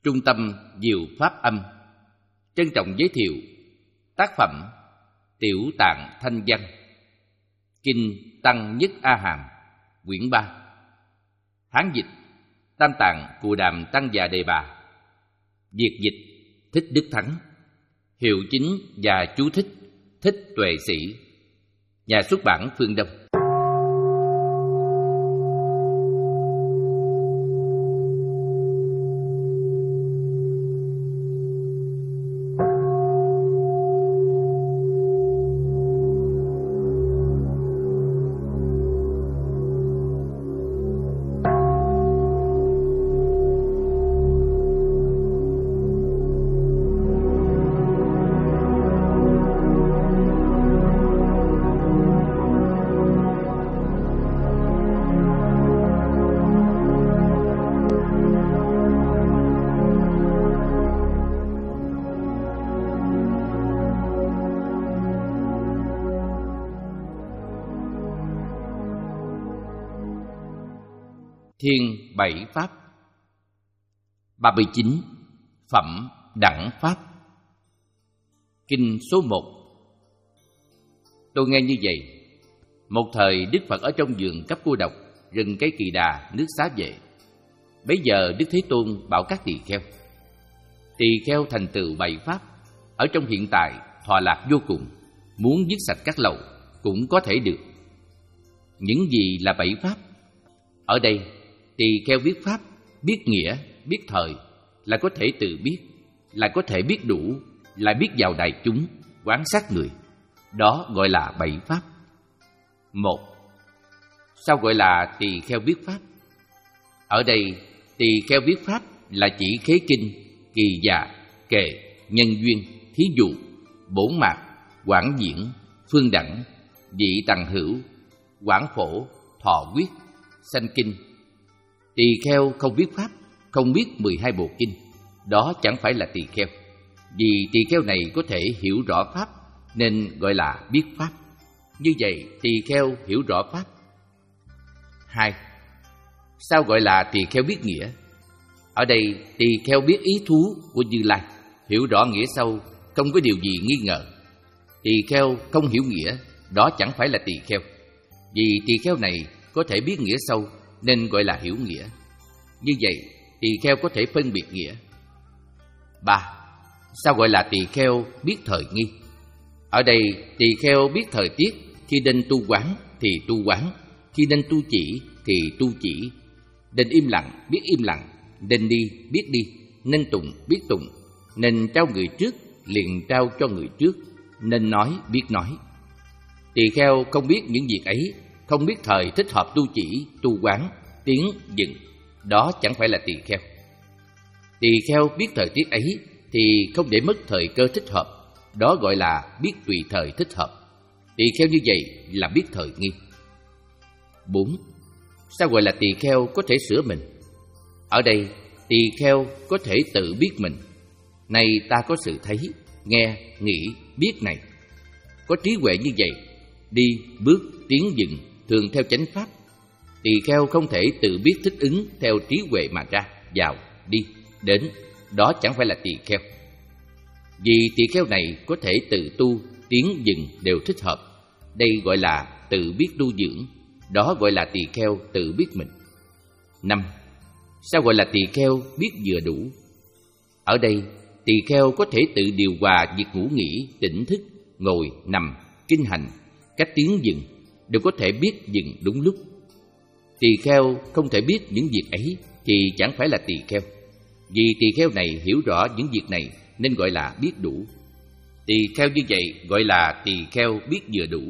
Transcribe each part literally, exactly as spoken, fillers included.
Trung tâm Diệu Pháp Âm trân trọng giới thiệu tác phẩm Tiểu Tạng Thanh Văn, Kinh Tăng Nhất A Hàm, quyển ba. Hán dịch Tam Tạng Cù Đàm Tăng Già Đề Bà. Việt dịch Thích Đức Thắng. Hiệu chính và chú thích Thích Tuệ Sĩ. Nhà xuất bản Phương Đông. Thiên Bảy Pháp. Ba mươi chín. Phẩm Đẳng Pháp. Kinh số một. Tôi nghe như vậy. Một thời Đức Phật ở trong vườn cấp cô độc, rừng cây Kỳ Đà, nước Xá Vệ. Bấy giờ Đức Thế Tôn bảo các tỳ kheo: tỳ kheo thành tựu bảy pháp, ở trong hiện tại thọ lạc vô cùng, muốn dứt sạch các lậu cũng có thể được. Những gì là bảy pháp? Ở đây tỳ kheo biết pháp, biết nghĩa, biết thời, là có thể tự biết, là có thể biết đủ, là biết vào đại chúng, quan sát người. Đó gọi là bảy pháp. Một. Sao gọi là tỳ kheo biết pháp? Ở đây tỳ kheo biết pháp là chỉ khế kinh, kỳ dạ, kệ, nhân duyên, thí dụ, bổn mạc, quảng diễn, phương đẳng, vị tằng hữu, quảng phổ, thọ quyết, sanh kinh. Tỳ kheo không biết pháp, không biết mười hai bộ kinh, đó chẳng phải là tỳ kheo. Vì tỳ kheo này có thể hiểu rõ pháp nên gọi là biết pháp. Như vậy tỳ kheo hiểu rõ pháp. Hai. Sao gọi là tỳ kheo biết nghĩa? Ở đây tỳ kheo biết ý thú của Như Lai, hiểu rõ nghĩa sâu, không có điều gì nghi ngờ. Tỳ kheo không hiểu nghĩa, đó chẳng phải là tỳ kheo. Vì tỳ kheo này có thể biết nghĩa sâu nên gọi là hiểu nghĩa. Như vậy tỳ kheo có thể phân biệt nghĩa. Ba. Sao gọi là tỳ kheo biết thời nghi? Ở đây tỳ kheo biết thời tiết, khi nên tu quán thì tu quán, khi nên tu chỉ thì tu chỉ, nên im lặng biết im lặng, nên đi biết đi, nên tụng biết tụng, nên trao người trước liền trao cho người trước, nên nói biết nói. Tỳ kheo không biết những việc ấy, không biết thời thích hợp tu chỉ, tu quán, tiến, dừng, đó chẳng phải là tỳ kheo. Tỳ kheo biết thời tiết ấy thì không để mất thời cơ thích hợp, đó gọi là biết tùy thời thích hợp. Tỳ kheo như vậy là biết thời nghi. Bốn. Sao gọi là tỳ kheo có thể sửa mình? Ở đây tỳ kheo có thể tự biết mình. Này ta có sự thấy, nghe, nghĩ, biết này. Có trí huệ như vậy, đi, bước, tiến, dừng thường theo chánh pháp. Tỳ kheo không thể tự biết thích ứng theo trí huệ mà ra, vào, đi, đến, đó chẳng phải là tỳ kheo. Vì tỳ kheo này có thể tự tu, tiến, dừng đều thích hợp. Đây gọi là tự biết tu dưỡng, đó gọi là tỳ kheo tự biết mình. Năm. Sao gọi là tỳ kheo biết vừa đủ? Ở đây tỳ kheo có thể tự điều hòa việc ngủ nghỉ, tỉnh thức, ngồi, nằm, kinh hành, cách tiến dừng, đều có thể biết dừng đúng lúc. Tỳ kheo không thể biết những việc ấy thì chẳng phải là tỳ kheo. Vì tỳ kheo này hiểu rõ những việc này nên gọi là biết đủ. Tỳ kheo như vậy gọi là tỳ kheo biết vừa đủ.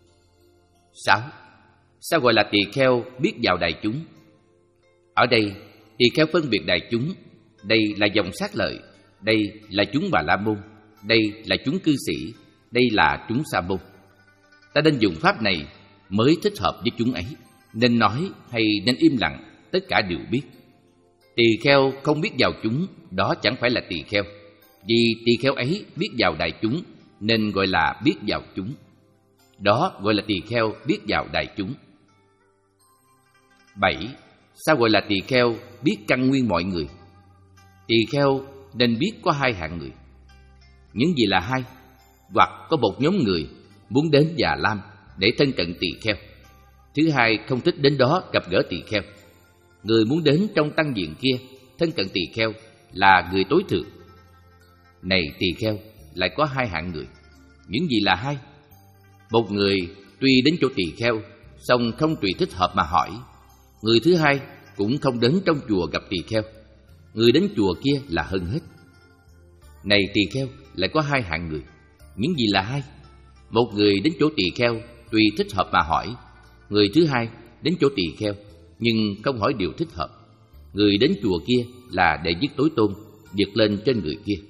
Sáu. Sao gọi là tỳ kheo biết vào đại chúng? Ở đây tỳ kheo phân biệt đại chúng. Đây là dòng sát lợi, đây là chúng Bà La Môn, đây là chúng cư sĩ, đây là chúng Sa Môn. Ta nên dùng pháp này mới thích hợp với chúng ấy, nên nói hay nên im lặng, tất cả đều biết. Tỳ kheo không biết vào chúng, đó chẳng phải là tỳ kheo. Vì tỳ kheo ấy biết vào đại chúng nên gọi là biết vào chúng, đó gọi là tỳ kheo biết vào đại chúng. Bảy. Sao gọi là tỳ kheo biết căn nguyên mọi người? Tỳ kheo nên biết có hai hạng người. Những gì là hai? Hoặc có một nhóm người muốn đến Già Lam để thân cận tỳ kheo. Thứ hai, không thích đến đó gặp gỡ tỳ kheo. Người muốn đến trong tăng viện kia thân cận tỳ kheo là người tối thượng. Này tỳ kheo, lại có hai hạng người. Những gì là hai? Một người tuy đến chỗ tỳ kheo, song không tùy thích hợp mà hỏi. Người thứ hai cũng không đến trong chùa gặp tỳ kheo. Người đến chùa kia là hơn hết. Này tỳ kheo, lại có hai hạng người. Những gì là hai? Một người đến chỗ tỳ kheo tùy thích hợp mà hỏi. Người thứ hai đến chỗ tỳ kheo nhưng không hỏi điều thích hợp. Người đến chùa kia là đệ nhất tối tôn, vượt lên trên người kia.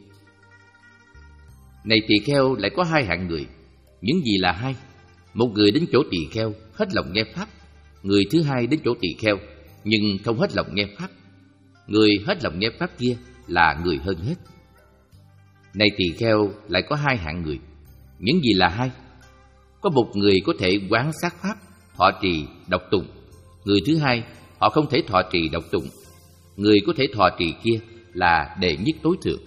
Này tỳ kheo, lại có hai hạng người. Những gì là hai? Một người đến chỗ tỳ kheo hết lòng nghe pháp. Người thứ hai đến chỗ tỳ kheo nhưng không hết lòng nghe pháp. Người hết lòng nghe pháp kia là người hơn hết. Này tỳ kheo, lại có hai hạng người. Những gì là hai? Có một người có thể quán sát pháp, thọ trì, đọc tụng. Người thứ hai, họ không thể thọ trì, đọc tụng. Người có thể thọ trì kia là đệ nhất tối thượng.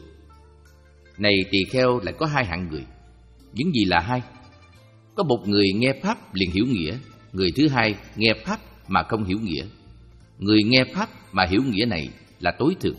Này tỳ kheo, lại có hai hạng người. Những gì là hai? Có một người nghe pháp liền hiểu nghĩa. Người thứ hai nghe pháp mà không hiểu nghĩa. Người nghe pháp mà hiểu nghĩa này là tối thượng.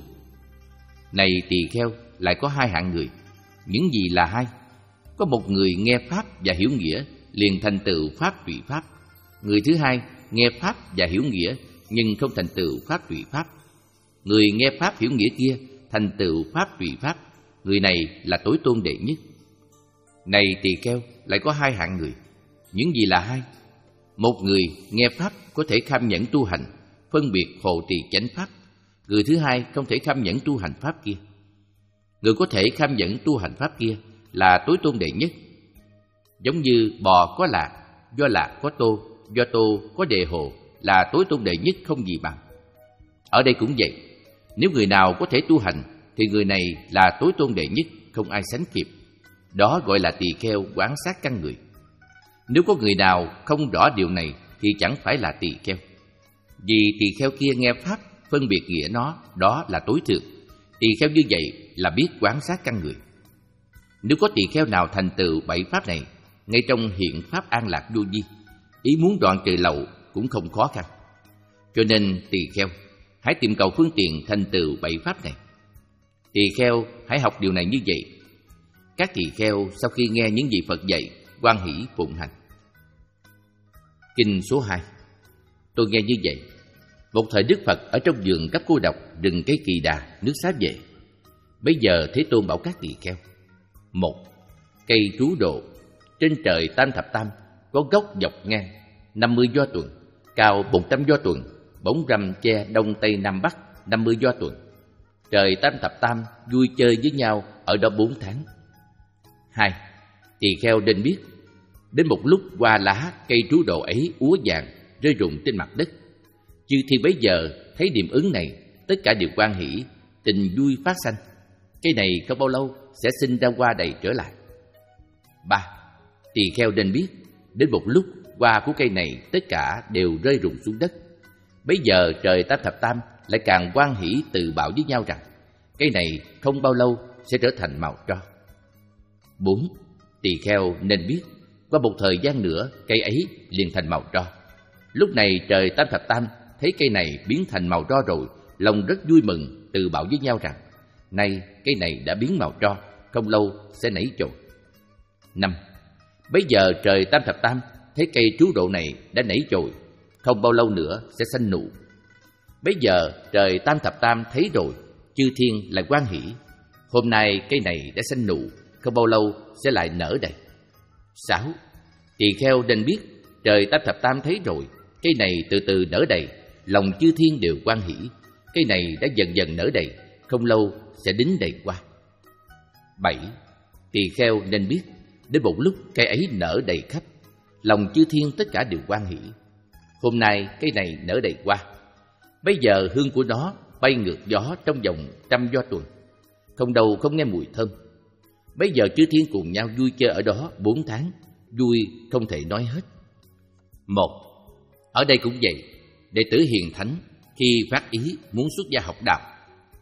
Này tỳ kheo, lại có hai hạng người. Những gì là hai? Có một người nghe pháp và hiểu nghĩa liền thành tựu pháp tùy pháp. Người thứ hai nghe pháp và hiểu nghĩa nhưng không thành tựu pháp tùy pháp. Người nghe pháp hiểu nghĩa kia thành tựu pháp tùy pháp. Người này là tối tôn đệ nhất. Này tỳ kheo, lại có hai hạng người. Những gì là hai? Một người nghe pháp có thể kham nhẫn tu hành, phân biệt hộ trì chánh pháp. Người thứ hai không thể kham nhẫn tu hành pháp kia. Người có thể kham nhẫn tu hành pháp kia là tối tôn đệ nhất. Giống như bò có lạc, do lạc có tô, do tô có đề hồ là tối tôn đệ nhất không gì bằng. Ở đây cũng vậy. Nếu người nào có thể tu hành thì người này là tối tôn đệ nhất, không ai sánh kịp. Đó gọi là tỳ kheo quán sát căn người. Nếu có người nào không rõ điều này thì chẳng phải là tỳ kheo. Vì tỳ kheo kia nghe pháp, phân biệt nghĩa nó, đó là tối thượng. Tỳ kheo như vậy là biết quán sát căn người. Nếu có tỳ kheo nào thành tựu bảy pháp này ngay trong hiện pháp an lạc vô vi, ý muốn đoạn trừ lậu cũng không khó khăn. Cho nên tỳ kheo hãy tìm cầu phương tiện thành tựu bảy pháp này. Tỳ kheo hãy học điều này như vậy. Các tỳ kheo sau khi nghe những gì Phật dạy, hoan hỷ phụng hành. Kinh số hai. Tôi nghe như vậy. Một thời Đức Phật ở trong vườn cấp cô độc, rừng cây Kỳ Đà, nước Xá Vệ. Bây giờ Thế Tôn bảo các tỳ kheo: một, cây trú độ, trên trời Tam Thập Tam, có gốc dọc ngang năm mươi do tuần, cao một trăm do tuần, bóng râm che đông tây nam bắc năm mươi do tuần. Trời Tam Thập Tam vui chơi với nhau ở đó bốn tháng. Hai, tỳ kheo nên biết, đến một lúc hoa lá cây trú độ ấy úa vàng rơi rụng trên mặt đất. Chư thiên bấy giờ thấy điểm ứng này, tất cả đều hoan hỷ, tình vui phát sanh. Cây này không bao lâu sẽ sinh ra hoa đầy trở lại. Ba, tỳ kheo nên biết, đến một lúc hoa của cây này tất cả đều rơi rụng xuống đất. Bấy giờ trời Tam Thập Tam lại càng hoan hỷ tự bảo với nhau rằng cây này không bao lâu sẽ trở thành màu tro. Bốn, tỳ kheo nên biết, qua một thời gian nữa cây ấy liền thành màu tro. Lúc này trời Tam Thập Tam thấy cây này biến thành màu tro rồi, lòng rất vui mừng, tự bảo với nhau rằng nay cây này đã biến màu tro, không lâu sẽ nảy chồi. Năm, bấy giờ trời Tam Thập Tam thấy cây trú độ này đã nảy chồi, không bao lâu nữa sẽ sanh nụ. Bấy giờ trời Tam Thập Tam thấy rồi, chư thiên lại hoan hỷ, hôm nay cây này đã sanh nụ, không bao lâu sẽ lại nở đầy. Sáu, tỳ kheo nên biết, trời Tam Thập Tam thấy rồi, cây này từ từ nở đầy, lòng chư thiên đều hoan hỷ, cây này đã dần dần nở đầy, không lâu sẽ đính đầy hoa. Bảy, tỳ kheo nên biết, đến một lúc cây ấy nở đầy khắp, lòng chư thiên tất cả đều hoan hỷ, hôm nay cây này nở đầy hoa. Bây giờ hương của nó bay ngược gió trong vòng trăm do tuần, không đâu không nghe mùi thơm. Bây giờ chư thiên cùng nhau vui chơi ở đó bốn tháng, vui không thể nói hết. Một, ở đây cũng vậy, đệ tử hiền thánh khi phát ý muốn xuất gia học đạo,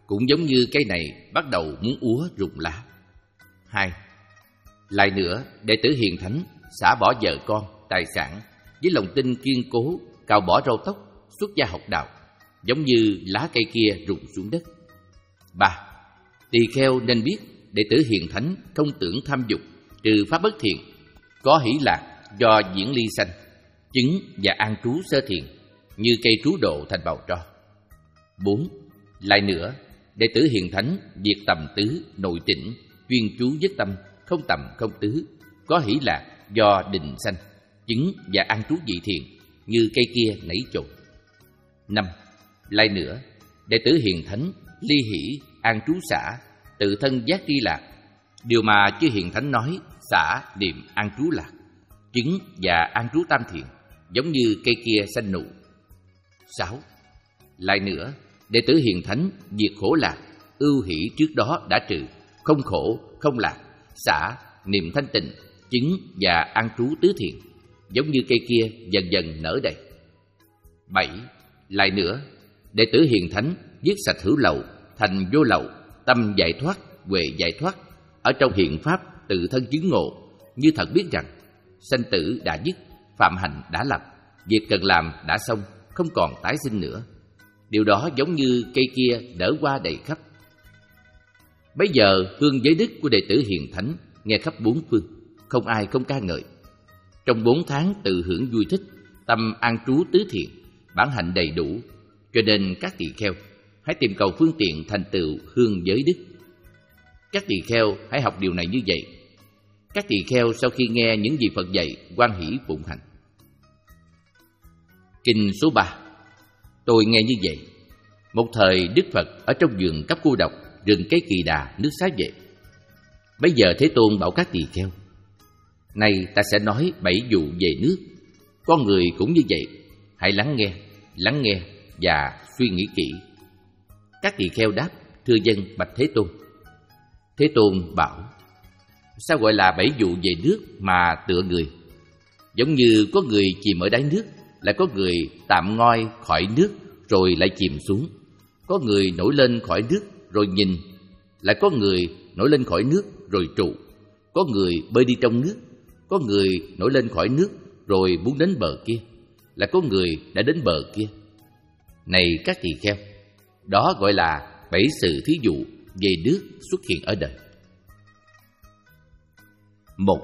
cũng giống như cây này bắt đầu muốn úa rụng lá. Hai, lại nữa, đệ tử hiền thánh xả bỏ vợ con, tài sản với lòng tin kiên cố, cạo bỏ râu tóc, xuất gia học đạo, giống như lá cây kia rụng xuống đất. Ba, tỳ kheo nên biết đệ tử hiền thánh không tưởng tham dục, trừ pháp bất thiện, có hỷ lạc do diễn ly sanh, chứng và an trú sơ thiện, như cây trú độ thành bào tro. Bốn, lại nữa, đệ tử hiền thánh việc tầm tứ, nội tĩnh, chuyên chú nhất tâm, không tầm không tứ, có hỷ lạc do định sanh, chứng và an trú dị thiện, như cây kia nảy chột. Năm, lại nữa, đệ tử hiền thánh ly hỷ, an trú xả, tự thân giác tri lạc, điều mà chư hiền thánh nói xả, niệm, an trú lạc, chứng và an trú tam thiện, giống như cây kia sanh nụ. Sáu, lại nữa, đệ tử hiền thánh diệt khổ lạc, ưu hỷ trước đó đã trừ, không khổ, không lạc, xả, niệm thanh tịnh, chứng và an trú tứ thiện, giống như cây kia dần dần nở đầy. Bảy, lại nữa, đệ tử hiền thánh giết sạch hữu lậu, thành vô lậu, tâm giải thoát, huệ giải thoát, ở trong hiện pháp tự thân chứng ngộ, như thật biết rằng sanh tử đã dứt, phạm hạnh đã lập, việc cần làm đã xong, không còn tái sinh nữa. Điều đó giống như cây kia nở hoa đầy khắp. Bấy giờ hương giới đức của đệ tử hiền thánh nghe khắp bốn phương, không ai không ca ngợi. Trong bốn tháng tự hưởng vui thích, tâm an trú tứ thiện, bản hạnh đầy đủ, cho nên các tỳ kheo hãy tìm cầu phương tiện thành tựu hương giới đức. Các tỳ kheo hãy học điều này như vậy. Các tỳ kheo sau khi nghe những gì Phật dạy, hoan hỷ phụng hành. Kinh số ba. Tôi nghe như vậy. Một thời Đức Phật ở trong vườn cấp cô độc, rừng cây Kỳ Đà, nước Xá Vệ. Bây giờ Thế Tôn bảo các tỳ kheo: nay ta sẽ nói bảy vụ về nước. Con người cũng như vậy, hãy lắng nghe, lắng nghe và suy nghĩ kỹ. Các tỳ kheo đáp: thưa dân, bạch Thế Tôn. Thế Tôn bảo: sao gọi là bảy vụ về nước mà tựa người? Giống như có người chìm ở đáy nước, lại có người tạm ngoi khỏi nước rồi lại chìm xuống. Có người nổi lên khỏi nước rồi nhìn, lại có người nổi lên khỏi nước rồi trụ. Có người bơi đi trong nước, có người nổi lên khỏi nước rồi muốn đến bờ kia, lại có người đã đến bờ kia. Này các tỳ kheo, đó gọi là bảy sự thí dụ về nước xuất hiện ở đời. Một,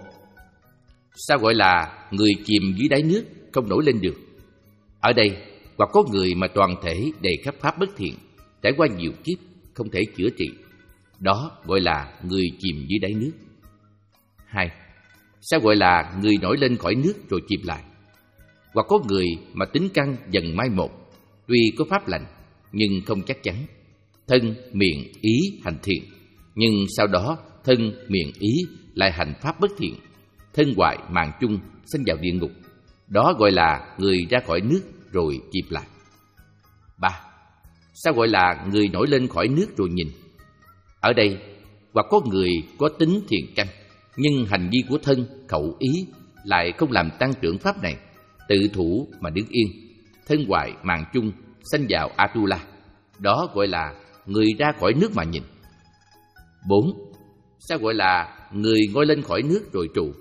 sao gọi là người chìm dưới đáy nước không nổi lên được? Ở đây hoặc có người mà toàn thể đầy khắp pháp bất thiện, trải qua nhiều kiếp không thể chữa trị, đó gọi là người chìm dưới đáy nước. Hai, sao gọi là người nổi lên khỏi nước rồi chìm lại? Hoặc có người mà tính căn dần mai một, tuy có pháp lành nhưng không chắc chắn, thân, miệng, ý hành thiện, nhưng sau đó thân, miệng, ý lại hành pháp bất thiện, thân hoại mạng chung sinh vào địa ngục, đó gọi là người ra khỏi nước rồi chìm lại. Ba, sao gọi là người nổi lên khỏi nước rồi nhìn? Ở đây hoặc có người có tính thiện căn, nhưng hành vi của thân, khẩu, ý lại không làm tăng trưởng pháp này, tự thủ mà đứng yên, thân hoại mạng chung sanh vào Atula, đó gọi là người ra khỏi nước mà nhìn. Bốn, sao gọi là người ngoi lên khỏi nước rồi trụ?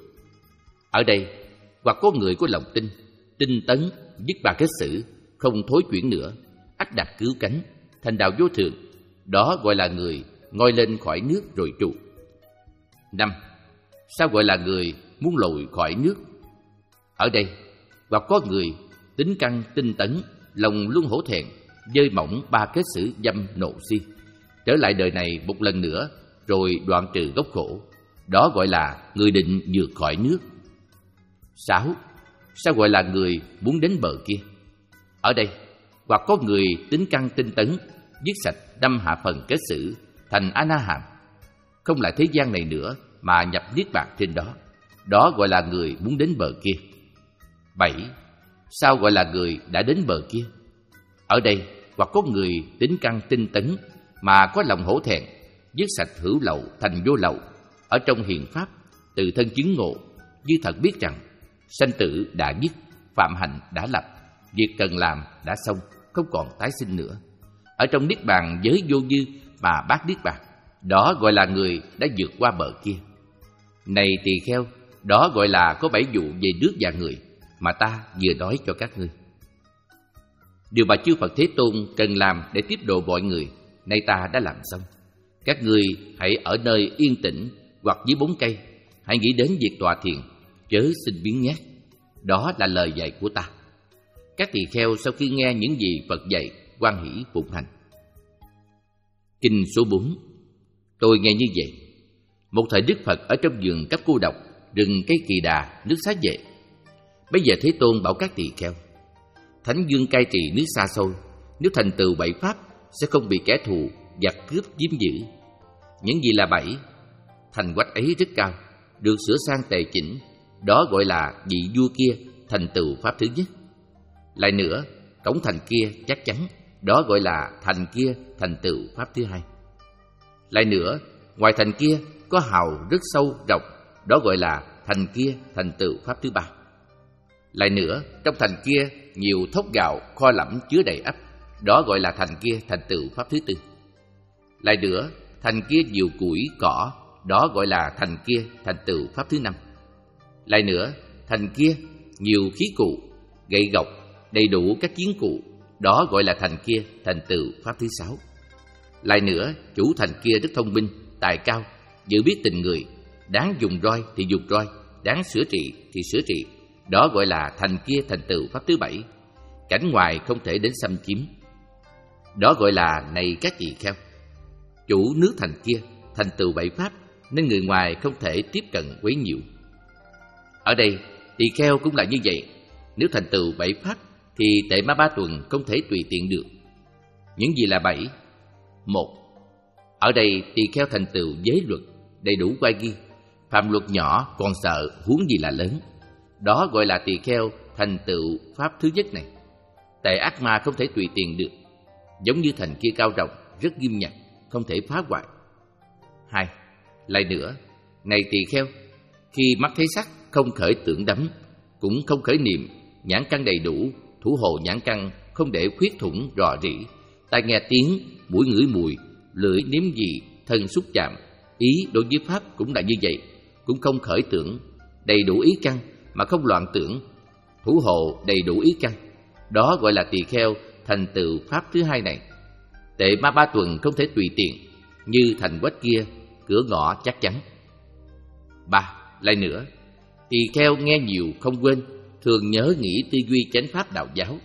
Ở đây hoặc có người có lòng tin, tinh tấn, dứt ba kết xử, không thối chuyển nữa, ắt đạt cứu cánh, thành đạo vô thượng, đó gọi là người ngoi lên khỏi nước rồi trụ. Năm, sao gọi là người muốn lội khỏi nước? Ở đây hoặc có người tính căn tinh tấn, lòng luôn hổ thẹn, dơi mỏng ba kết xử dâm nộ si, trở lại đời này một lần nữa rồi đoạn trừ gốc khổ, đó gọi là người định vượt khỏi nước. Sáu, sao gọi là người muốn đến bờ kia? Ở đây hoặc có người tính căn tinh tấn, giết sạch đâm hạ phần kết xử, thành A Na Hàm, không lại thế gian này nữa mà nhập niết bàn trên đó, đó gọi là người muốn đến bờ kia. Bảy, sao gọi là người đã đến bờ kia? Ở đây hoặc có người tính căn tinh tấn mà có lòng hổ thẹn, giết sạch hữu lậu thành vô lậu, ở trong hiền pháp tự thân chứng ngộ, như thật biết rằng sanh tử đã dứt, phạm hạnh đã lập, việc cần làm đã xong, không còn tái sinh nữa. Ở trong niết bàn giới vô dư, mà bác niết bàn, đó gọi là người đã vượt qua bờ kia. Này tỳ kheo, đó gọi là có bảy vụ về nước và người mà ta vừa nói cho các ngươi. Điều mà chư Phật Thế Tôn cần làm để tiếp độ mọi người, nay ta đã làm xong. Các ngươi hãy ở nơi yên tĩnh hoặc dưới bóng cây, hãy nghĩ đến việc tọa thiền, chớ xin biếng nhác. Đó là lời dạy của ta. Các tỳ kheo sau khi nghe những gì Phật dạy, hoan hỷ phụng hành. Kinh số bốn. Tôi nghe như vậy. Một thời Đức Phật ở trong vườn Cấp Cô Độc, rừng cây Kỳ Đà, nước Xá Vệ. Bây giờ Thế Tôn bảo các tỳ kheo: Thánh vương cai trị nước xa xôi, nếu thành tựu bảy pháp sẽ không bị kẻ thù giặc cướp chiếm giữ. Những gì là bảy? Thành quách ấy rất cao, được sửa sang tề chỉnh, đó gọi là vị vua kia thành tựu pháp thứ nhất. Lại nữa, cổng thành kia chắc chắn, đó gọi là thành kia thành tựu pháp thứ hai. Lại nữa, ngoài thành kia có hào rất sâu rộng, đó gọi là thành kia thành tựu pháp thứ ba. Lại nữa, trong thành kia nhiều thóc gạo kho lẫm chứa đầy ắp, đó gọi là thành kia thành tựu pháp thứ tư. Lại nữa, thành kia nhiều củi cỏ, đó gọi là thành kia thành tựu pháp thứ năm. Lại nữa, thành kia nhiều khí cụ, gậy gộc, đầy đủ các chiến cụ, đó gọi là thành kia thành tựu pháp thứ sáu. Lại nữa, chủ thành kia rất thông minh, tài cao, dự biết tình người, đáng dùng roi thì dùng roi, đáng sửa trị thì sửa trị, đó gọi là thành kia thành tựu pháp thứ bảy. Cảnh ngoài không thể đến xâm chiếm, đó gọi là này các tỳ kheo. Chủ nước thành kia thành tựu bảy pháp, nên người ngoài không thể tiếp cận quấy nhiễu. Ở đây tỳ kheo cũng là như vậy. Nếu thành tựu bảy pháp thì Tệ Ma Ba Tuần không thể tùy tiện được. Những gì là bảy? Một, ở đây tỳ kheo thành tựu giới luật, đầy đủ oai ghi, phạm luật nhỏ còn sợ huống gì là lớn, đó gọi là tỳ kheo thành tựu pháp thứ nhất này. Tệ ác ma không thể tùy tiện được, giống như thành kia cao rộng, rất nghiêm ngặt, không thể phá hoại. Hai, lại nữa, này tỳ kheo, khi mắt thấy sắc không khởi tưởng đắm, cũng không khởi niệm, nhãn căn đầy đủ, thủ hộ nhãn căn không để khuyết thủng rò rỉ, tai nghe tiếng, mũi ngửi mùi, lưỡi nếm vị, thân xúc chạm, ý đối với pháp cũng là như vậy, cũng không khởi tưởng, đầy đủ ý căn mà không loạn tưởng, thủ hộ đầy đủ ý căn, đó gọi là tỳ kheo thành tựu pháp thứ hai này. Tệ Ma Ba Tuần không thể tùy tiện, như thành quách kia, cửa ngõ chắc chắn. Ba, lại nữa, tỳ kheo nghe nhiều không quên, thường nhớ nghĩ tư duy chánh pháp đạo giáo.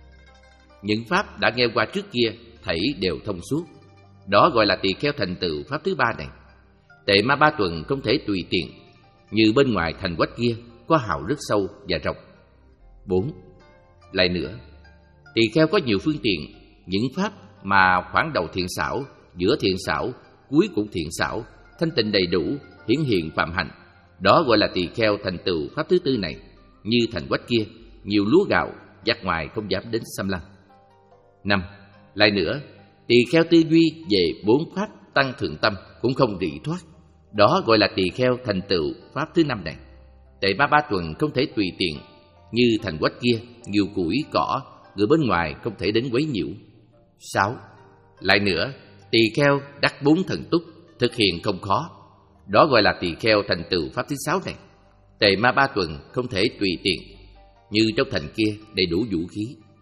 Những pháp đã nghe qua trước kia thảy đều thông suốt, đó gọi là tỳ kheo thành tựu pháp thứ ba này. Tệ Ma Ba Tuần không thể tùy tiện, như bên ngoài thành quách kia có hào rất sâu và rộng. Bốn, lại nữa, tỳ kheo có nhiều phương tiện, những pháp mà khoảng đầu thiện xảo, giữa thiện xảo, cuối cũng thiện xảo, thanh tịnh đầy đủ, hiển hiện phạm hạnh, đó gọi là tỳ kheo thành tựu pháp thứ tư này. Như thành quách kia, nhiều lúa gạo, giặc ngoài không dám đến xâm lăng. Năm, lại nữa, tỳ kheo tư duy về bốn pháp tăng thượng tâm cũng không rỉ thoát, đó gọi là tỳ kheo thành tựu pháp thứ năm này. Tệ Ma Ba Tuần không thể tùy tiện, như thành quách kia, nhiều củi cỏ, người bên ngoài không thể đến quấy nhiễu. Sáu, lại nữa, tỳ kheo đắc bốn thần túc, thực hiện không khó, đó gọi là tỳ kheo thành tựu pháp thứ sáu này. Tệ Ma Ba Tuần không thể tùy tiện, như trong thành kia đầy đủ vũ khí.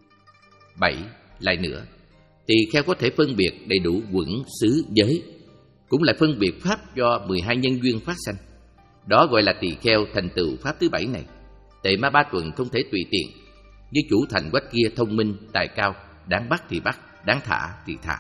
Bảy, lại nữa, tỳ kheo có thể phân biệt đầy đủ quẩn, xứ, giới, cũng lại phân biệt pháp do mười hai nhân duyên phát sanh, đó gọi là tỳ kheo thành tựu pháp thứ bảy này. Tệ Ma Ba Tuần không thể tùy tiện, như chủ thành quách kia thông minh, tài cao, đáng bắt thì bắt, đáng thả thì thả.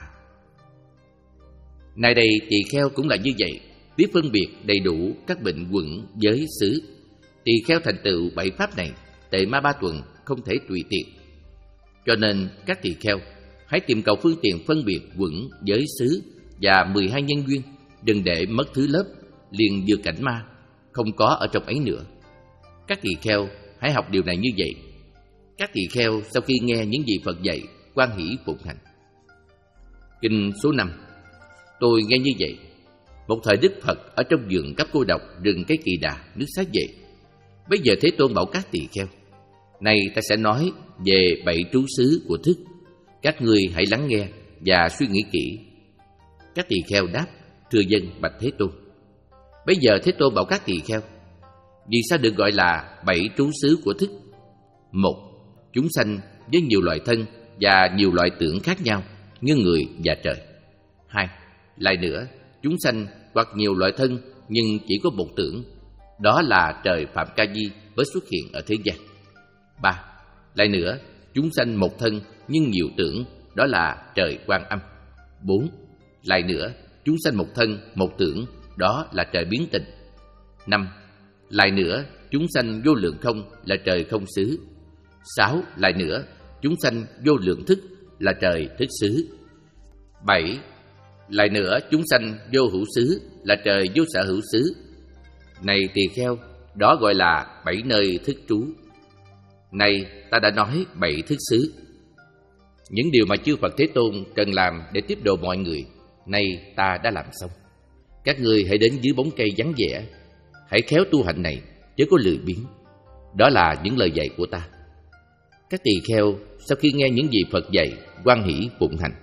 Nay đây tỳ kheo cũng là như vậy, biết phân biệt đầy đủ các bệnh quẩn, giới, xứ. Tỳ kheo thành tựu bảy pháp này, Tệ Ma Ba Tuần không thể tùy tiện. Cho nên các tỳ kheo hãy tìm cầu phương tiện phân biệt quẩn, giới, xứ và mười hai nhân duyên, đừng để mất thứ lớp liền vừa cảnh ma, không có ở trong ấy nữa. Các tỳ kheo hãy học điều này như vậy. Các tỳ kheo sau khi nghe những gì Phật dạy, hoan hỷ phụng hành. Kinh số năm. Tôi nghe như vậy. Một thời Đức Phật ở trong vườn Cấp Cô Độc, rừng cây Kỳ Đà, nước Xá Vệ. Bây giờ Thế Tôn bảo các tỳ kheo: Này ta sẽ nói về bảy trú xứ của thức, các ngươi hãy lắng nghe và suy nghĩ kỹ. Các tỳ kheo đáp: Thưa dân, bạch Thế Tôn. Bây giờ Thế Tôn bảo các tỳ kheo: vì sao được gọi là bảy trú xứ của thức? Một, chúng sanh với nhiều loại thân và nhiều loại tưởng khác nhau như người và trời. Hai, lại nữa, chúng sanh hoặc nhiều loại thân nhưng chỉ có một tưởng, đó là trời Phạm Ca Di mới xuất hiện ở thế gian. Ba, lại nữa, chúng sanh một thân nhưng nhiều tưởng, đó là trời Quan Âm. Bốn, lại nữa, chúng sanh một thân một tưởng, đó là trời Biến Tình. Năm, lại nữa, chúng sanh vô lượng không, là trời Không xứ. Sáu, lại nữa, chúng sanh vô lượng thức, là trời Thức xứ. Bảy, lại nữa, chúng sanh vô hữu xứ, là trời Vô sở hữu xứ. Này tỳ kheo, đó gọi là bảy nơi thức trú. Này, ta đã nói bảy thức xứ. Những điều mà chư Phật Thế Tôn cần làm để tiếp độ mọi người, nay ta đã làm xong. Các ngươi hãy đến dưới bóng cây vắng vẻ, hãy khéo tu hành này, chớ có lười biếng. Đó là những lời dạy của ta. Các tỳ kheo sau khi nghe những gì Phật dạy, hoan hỷ phụng hành.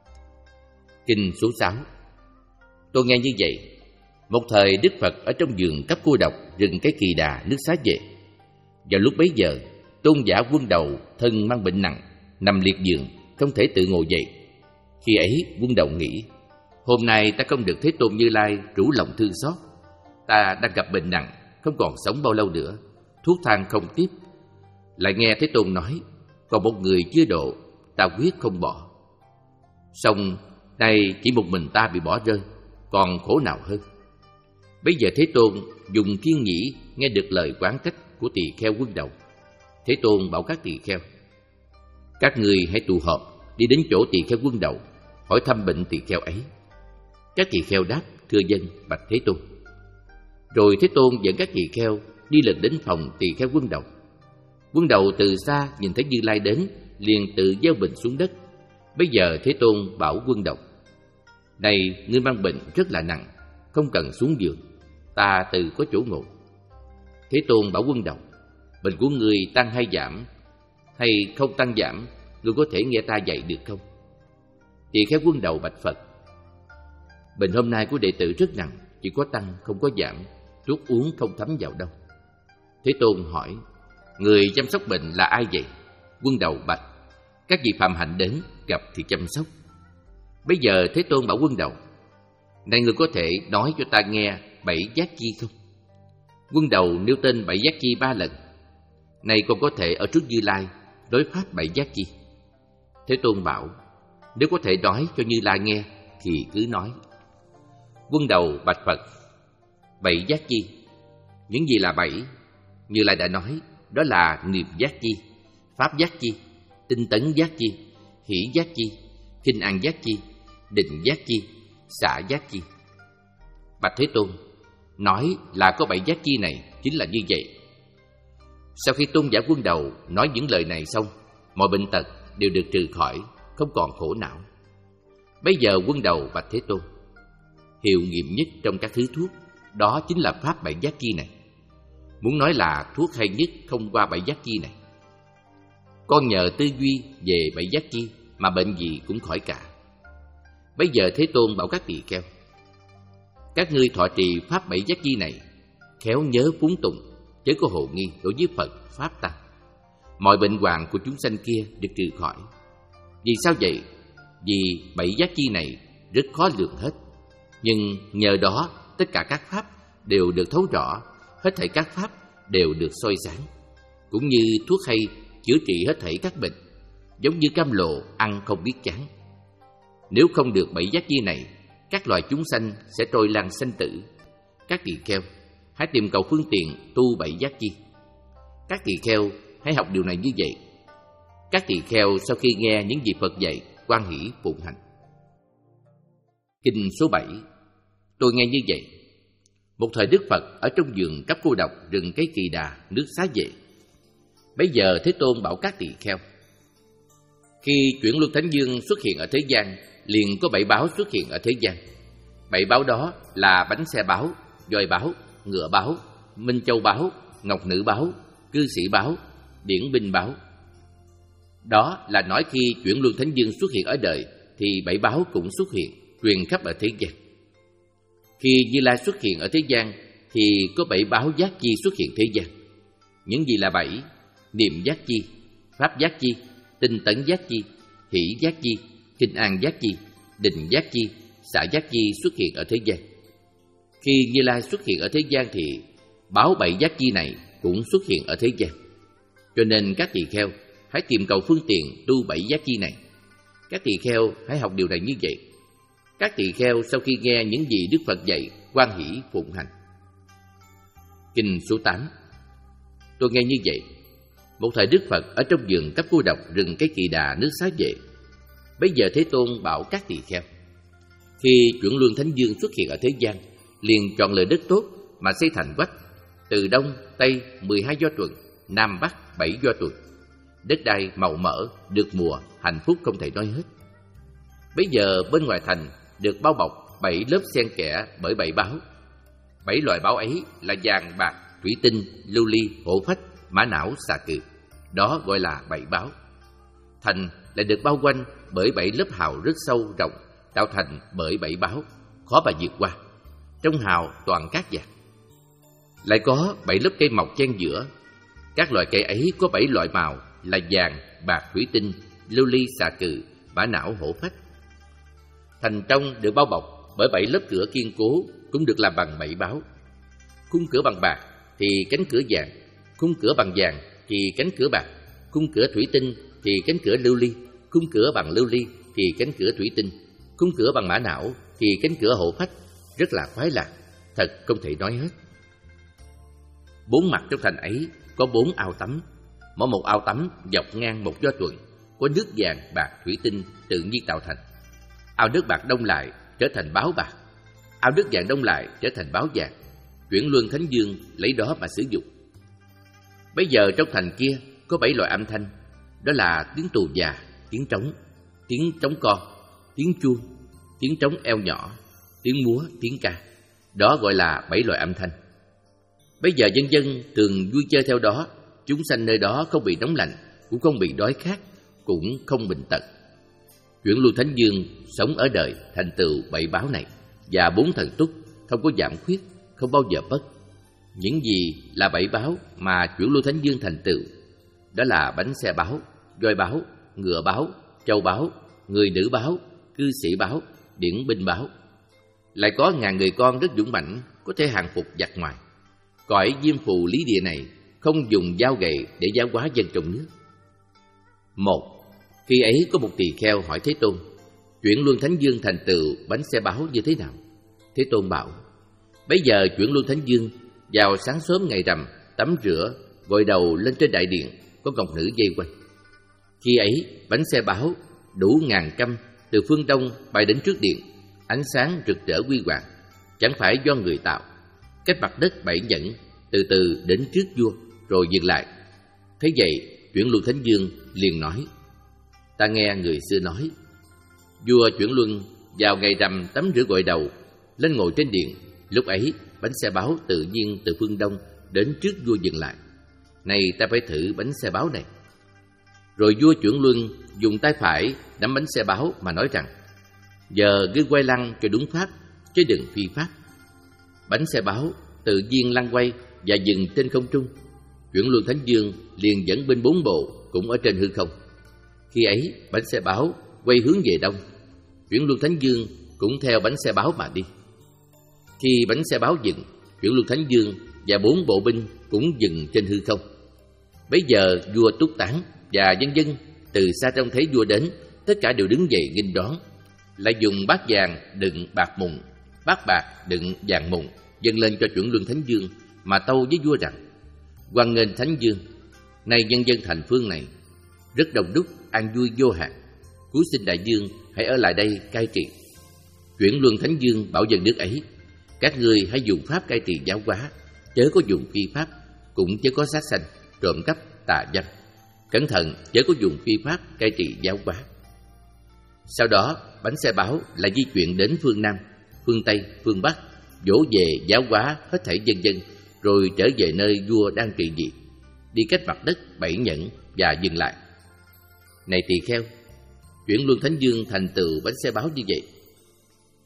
Kinh số sáu. Tôi nghe như vậy. Một thời Đức Phật ở trong vườn cấp cô độc, rừng cái Kỳ Đà, nước Xá Vệ. Vào lúc bấy giờ, tôn giả Quân Đầu thân mang bệnh nặng, nằm liệt giường, không thể tự ngồi dậy. Khi ấy Quân Đầu nghĩ: hôm nay ta không được Thế Tôn Như Lai rủ lòng thương xót. Ta đang gặp bệnh nặng, không còn sống bao lâu nữa, thuốc thang không tiếp. Lại nghe Thế Tôn nói: còn một người chưa độ, ta quyết không bỏ. Song nay chỉ một mình ta bị bỏ rơi, còn khổ nào hơn. Bây giờ Thế Tôn dùng kiên nhĩ nghe được lời quán trách của tỳ kheo Quân Đầu. Thế Tôn bảo các tỳ kheo: các ngươi hãy tụ họp, đi đến chỗ tỳ kheo Quân Đầu, hỏi thăm bệnh tỳ kheo ấy. Các tỳ kheo đáp: thưa dân, bạch Thế Tôn. Rồi Thế Tôn dẫn các tỳ kheo đi lần đến phòng tỳ kheo Quân Đầu. Quân Đầu từ xa nhìn thấy Như Lai đến, liền tự gieo bình xuống đất. Bây giờ Thế Tôn bảo Quân Đầu: này, ngươi mang bệnh rất là nặng, không cần xuống giường, ta tự có chỗ ngồi. Thế Tôn bảo Quân Đầu: bệnh của ngươi tăng hay giảm, hay không tăng giảm, ngươi có thể nghe ta dạy được không? Tỳ kheo Quân Đầu bạch Phật: bệnh hôm nay của đệ tử rất nặng, chỉ có tăng không có giảm, thuốc uống không thấm vào đâu. Thế Tôn hỏi: người chăm sóc bệnh là ai vậy? Quân Đầu bạch: các vị phạm hạnh đến, gặp thì chăm sóc. Bây giờ Thế Tôn bảo Quân Đầu: này, người có thể nói cho ta nghe bảy giác chi không? Quân Đầu nêu tên bảy giác chi ba lần. Này, con có thể ở trước Như Lai đối pháp bảy giác chi. Thế Tôn bảo: nếu có thể nói cho Như Lai nghe thì cứ nói. Quân Đầu bạch Phật: bảy giác chi, những gì là bảy? Như Lai đã nói, đó là niệm giác chi, pháp giác chi, tinh tấn giác chi, hỷ giác chi, khinh an giác chi, định giác chi, xả giác chi. Bạch Thế Tôn, nói là có bảy giác chi này chính là như vậy. Sau khi tôn giả Quân Đầu nói những lời này xong, mọi bệnh tật đều được trừ khỏi, không còn khổ não. Bây giờ Quân Đầu bạch Thế Tôn: hiệu nghiệm nhất trong các thứ thuốc, đó chính là pháp bảy giác chi này. Muốn nói là thuốc hay nhất không qua bảy giác chi này. Con nhờ tư duy về bảy giác chi mà bệnh gì cũng khỏi cả. Bây giờ Thế Tôn bảo các tỳ kheo: các ngươi thọ trì pháp bảy giác chi này, khéo nhớ phúng tụng, chớ có hồ nghi đối với Phật pháp tăng. Mọi bệnh hoạn của chúng sanh kia được trừ khỏi. Vì sao vậy? Vì bảy giác chi này rất khó lường hết, nhưng nhờ đó tất cả các pháp đều được thấu rõ, hết thảy các pháp đều được soi sáng. Cũng như thuốc hay chữa trị hết thảy các bệnh, giống như cam lộ ăn không biết chán. Nếu không được bảy giác chi này, các loài chúng sanh sẽ trôi lăn sanh tử. Các tỳ kheo hãy tìm cầu phương tiện tu bảy giác chi. Các tỳ kheo hãy học điều này như vậy. Các tỳ kheo sau khi nghe những gì Phật dạy, hoan hỷ phụng hành. Kinh số bảy. Tôi nghe như vậy. Một thời Đức Phật ở trong vườn cấp cô độc, rừng cái Kỳ Đà, nước Xá Vệ. Bây giờ Thế Tôn bảo các tỳ kheo: khi Chuyển Luân Thánh Dương xuất hiện ở thế gian, liền có bảy báo xuất hiện ở thế gian. Bảy báo đó là bánh xe báo, voi báo, ngựa báo, minh châu báo, ngọc nữ báo, cư sĩ báo, điển binh báo. Đó là nói khi Chuyển Luân Thánh Dương xuất hiện ở đời thì bảy báo cũng xuất hiện. truyền khắp ở thế gian. Khi Như Lai xuất hiện ở thế gian thì có bảy báo giác chi xuất hiện thế gian. Những gì là bảy? Niệm giác chi, pháp giác chi, tinh tấn giác chi, hỷ giác chi, kinh an giác chi, định giác chi, xả giác chi xuất hiện ở thế gian. Khi Như Lai xuất hiện ở thế gian thì báo bảy giác chi này cũng xuất hiện ở thế gian. Cho nên các tỳ kheo hãy tìm cầu phương tiện tu bảy giác chi này. Các tỳ kheo hãy học điều này như vậy. Các tỳ kheo sau khi nghe những gì Đức Phật dạy, hoan hỷ phụng hành. Kinh số tám. Tôi nghe như vậy. Một thời Đức Phật ở trong vườn Cấp Cô Độc, rừng Cây Kỳ Đà, nước Xá Vệ. Bây giờ Thế Tôn bảo các tỳ kheo, khi Chuyển Luân Thánh Dương xuất hiện ở thế gian, liền chọn lựa đất tốt mà xây thành quách, từ đông tây mười hai do tuần, nam bắc bảy do tuần. Đất đai màu mỡ, được mùa, hạnh phúc không thể nói hết. Bây giờ bên ngoài thành được bao bọc bảy lớp xen kẽ bởi bảy báo. Bảy loại báo ấy là vàng, bạc, thủy tinh, lưu ly, hổ phách, mã não, xà cừ. Đó gọi là bảy báo. Thành lại được bao quanh bởi bảy lớp hào rất sâu rộng, tạo thành bởi bảy báo, khó mà vượt qua. Trong hào toàn cát vàng. Lại có bảy lớp cây mọc chen giữa. Các loại cây ấy có bảy loại màu là vàng, bạc, thủy tinh, lưu ly, xà cừ, mã não, hổ phách. Thành trong được bao bọc bởi bảy lớp cửa kiên cố, cũng được làm bằng bảy báo. Khung cửa bằng bạc thì cánh cửa vàng, khung cửa bằng vàng thì cánh cửa bạc, khung cửa thủy tinh thì cánh cửa lưu ly, khung cửa bằng lưu ly thì cánh cửa thủy tinh, khung cửa bằng mã não thì cánh cửa hổ phách. Rất là khoái lạc, thật không thể nói hết. Bốn mặt trong thành ấy có bốn ao tắm, mỗi một ao tắm dọc ngang một do tuần, có nước vàng, bạc, thủy tinh tự nhiên tạo thành. Ao nước bạc đông lại trở thành báo bạc, ao nước vàng đông lại trở thành báo vàng. Chuyển Luân Thánh Dương lấy đó mà sử dụng. Bây giờ trong thành kia có bảy loại âm thanh, đó là tiếng tù già, tiếng trống, tiếng trống con, tiếng chuông, tiếng trống eo nhỏ, tiếng múa, tiếng ca. Đó gọi là bảy loại âm thanh. Bây giờ dân dân thường vui chơi theo đó. Chúng sanh nơi đó không bị nóng lạnh, cũng không bị đói khát, cũng không bệnh tật. Chuyển Luân Thánh Dương sống ở đời thành tựu bảy báo này và bốn thần túc, không có giảm khuyết, không bao giờ mất. Những gì là bảy báo mà Chuyển Luân Thánh Dương thành tựu? Đó là bánh xe báo, voi báo, ngựa báo, trâu báo, người nữ báo, cư sĩ báo, điển binh báo. Lại có ngàn người con rất dũng mãnh, có thể hàng phục giặc ngoài. Cõi diêm phù lý địa này không dùng dao gậy để giáo hóa dân trong nước. Một, khi ấy có một tỳ kheo hỏi Thế Tôn, Chuyển Luân Thánh Dương thành tựu bánh xe báo như thế nào? Thế Tôn bảo, bây giờ Chuyển Luân Thánh Dương vào sáng sớm ngày rằm, tắm rửa, gội đầu lên trên đại điện, có ngọc nữ dây quanh. Khi ấy bánh xe báo đủ ngàn căm từ phương đông bay đến trước điện, ánh sáng rực rỡ huy hoàng, chẳng phải do người tạo. Cách mặt đất bảy nhẫn, từ từ đến trước vua, rồi dừng lại. Thế vậy, Chuyển Luân Thánh Dương liền nói, ta nghe người xưa nói, vua Chuyển Luân vào ngày rằm tắm rửa gội đầu, lên ngồi trên điện. Lúc ấy, bánh xe báo tự nhiên từ phương đông đến trước vua dừng lại. Này ta phải thử bánh xe báo này. Rồi vua Chuyển Luân dùng tay phải nắm bánh xe báo mà nói rằng, giờ cứ quay lăng cho đúng pháp, chứ đừng phi pháp. Bánh xe báo tự nhiên lăn quay và dừng trên không trung. Chuyển Luân Thánh Dương liền dẫn bên bốn bộ cũng ở trên hư không. Khi ấy bánh xe báo quay hướng về đông, Chuyển Luân Thánh Dương cũng theo bánh xe báo mà đi. Khi bánh xe báo dừng, Chuyển Luân Thánh Dương và bốn bộ binh cũng dừng trên hư không. Bấy giờ vua túc tán và dân dân từ xa trông thấy vua đến, tất cả đều đứng dậy nghênh đón, lại dùng bát vàng đựng bạc mụn, bát bạc đựng vàng mụn dâng lên cho Chuyển Luân Thánh Dương mà tâu với vua rằng, hoan nghênh Thánh Dương, nay nhân dân thành phương này rất đông đúc, an vui vô hạn, cúi xin đại vương hãy ở lại đây cai trị. Chuyển Luân Thánh Dương bảo dân nước ấy, các ngươi hãy dùng pháp cai trị giáo hóa, chớ có dùng phi pháp, cũng chớ có sát sanh, trộm cắp, tà dâm. Cẩn thận, chớ có dùng phi pháp cai trị giáo hóa. Sau đó bánh xe báo lại di chuyển đến phương Nam, phương Tây, phương Bắc, dỗ về giáo hóa hết thảy dân dân, rồi trở về nơi vua đang trị vì, đi cách mặt đất bảy nhẫn và dừng lại. Này tỳ kheo, Chuyển Luân Thánh Dương thành tựu bánh xe báo như vậy.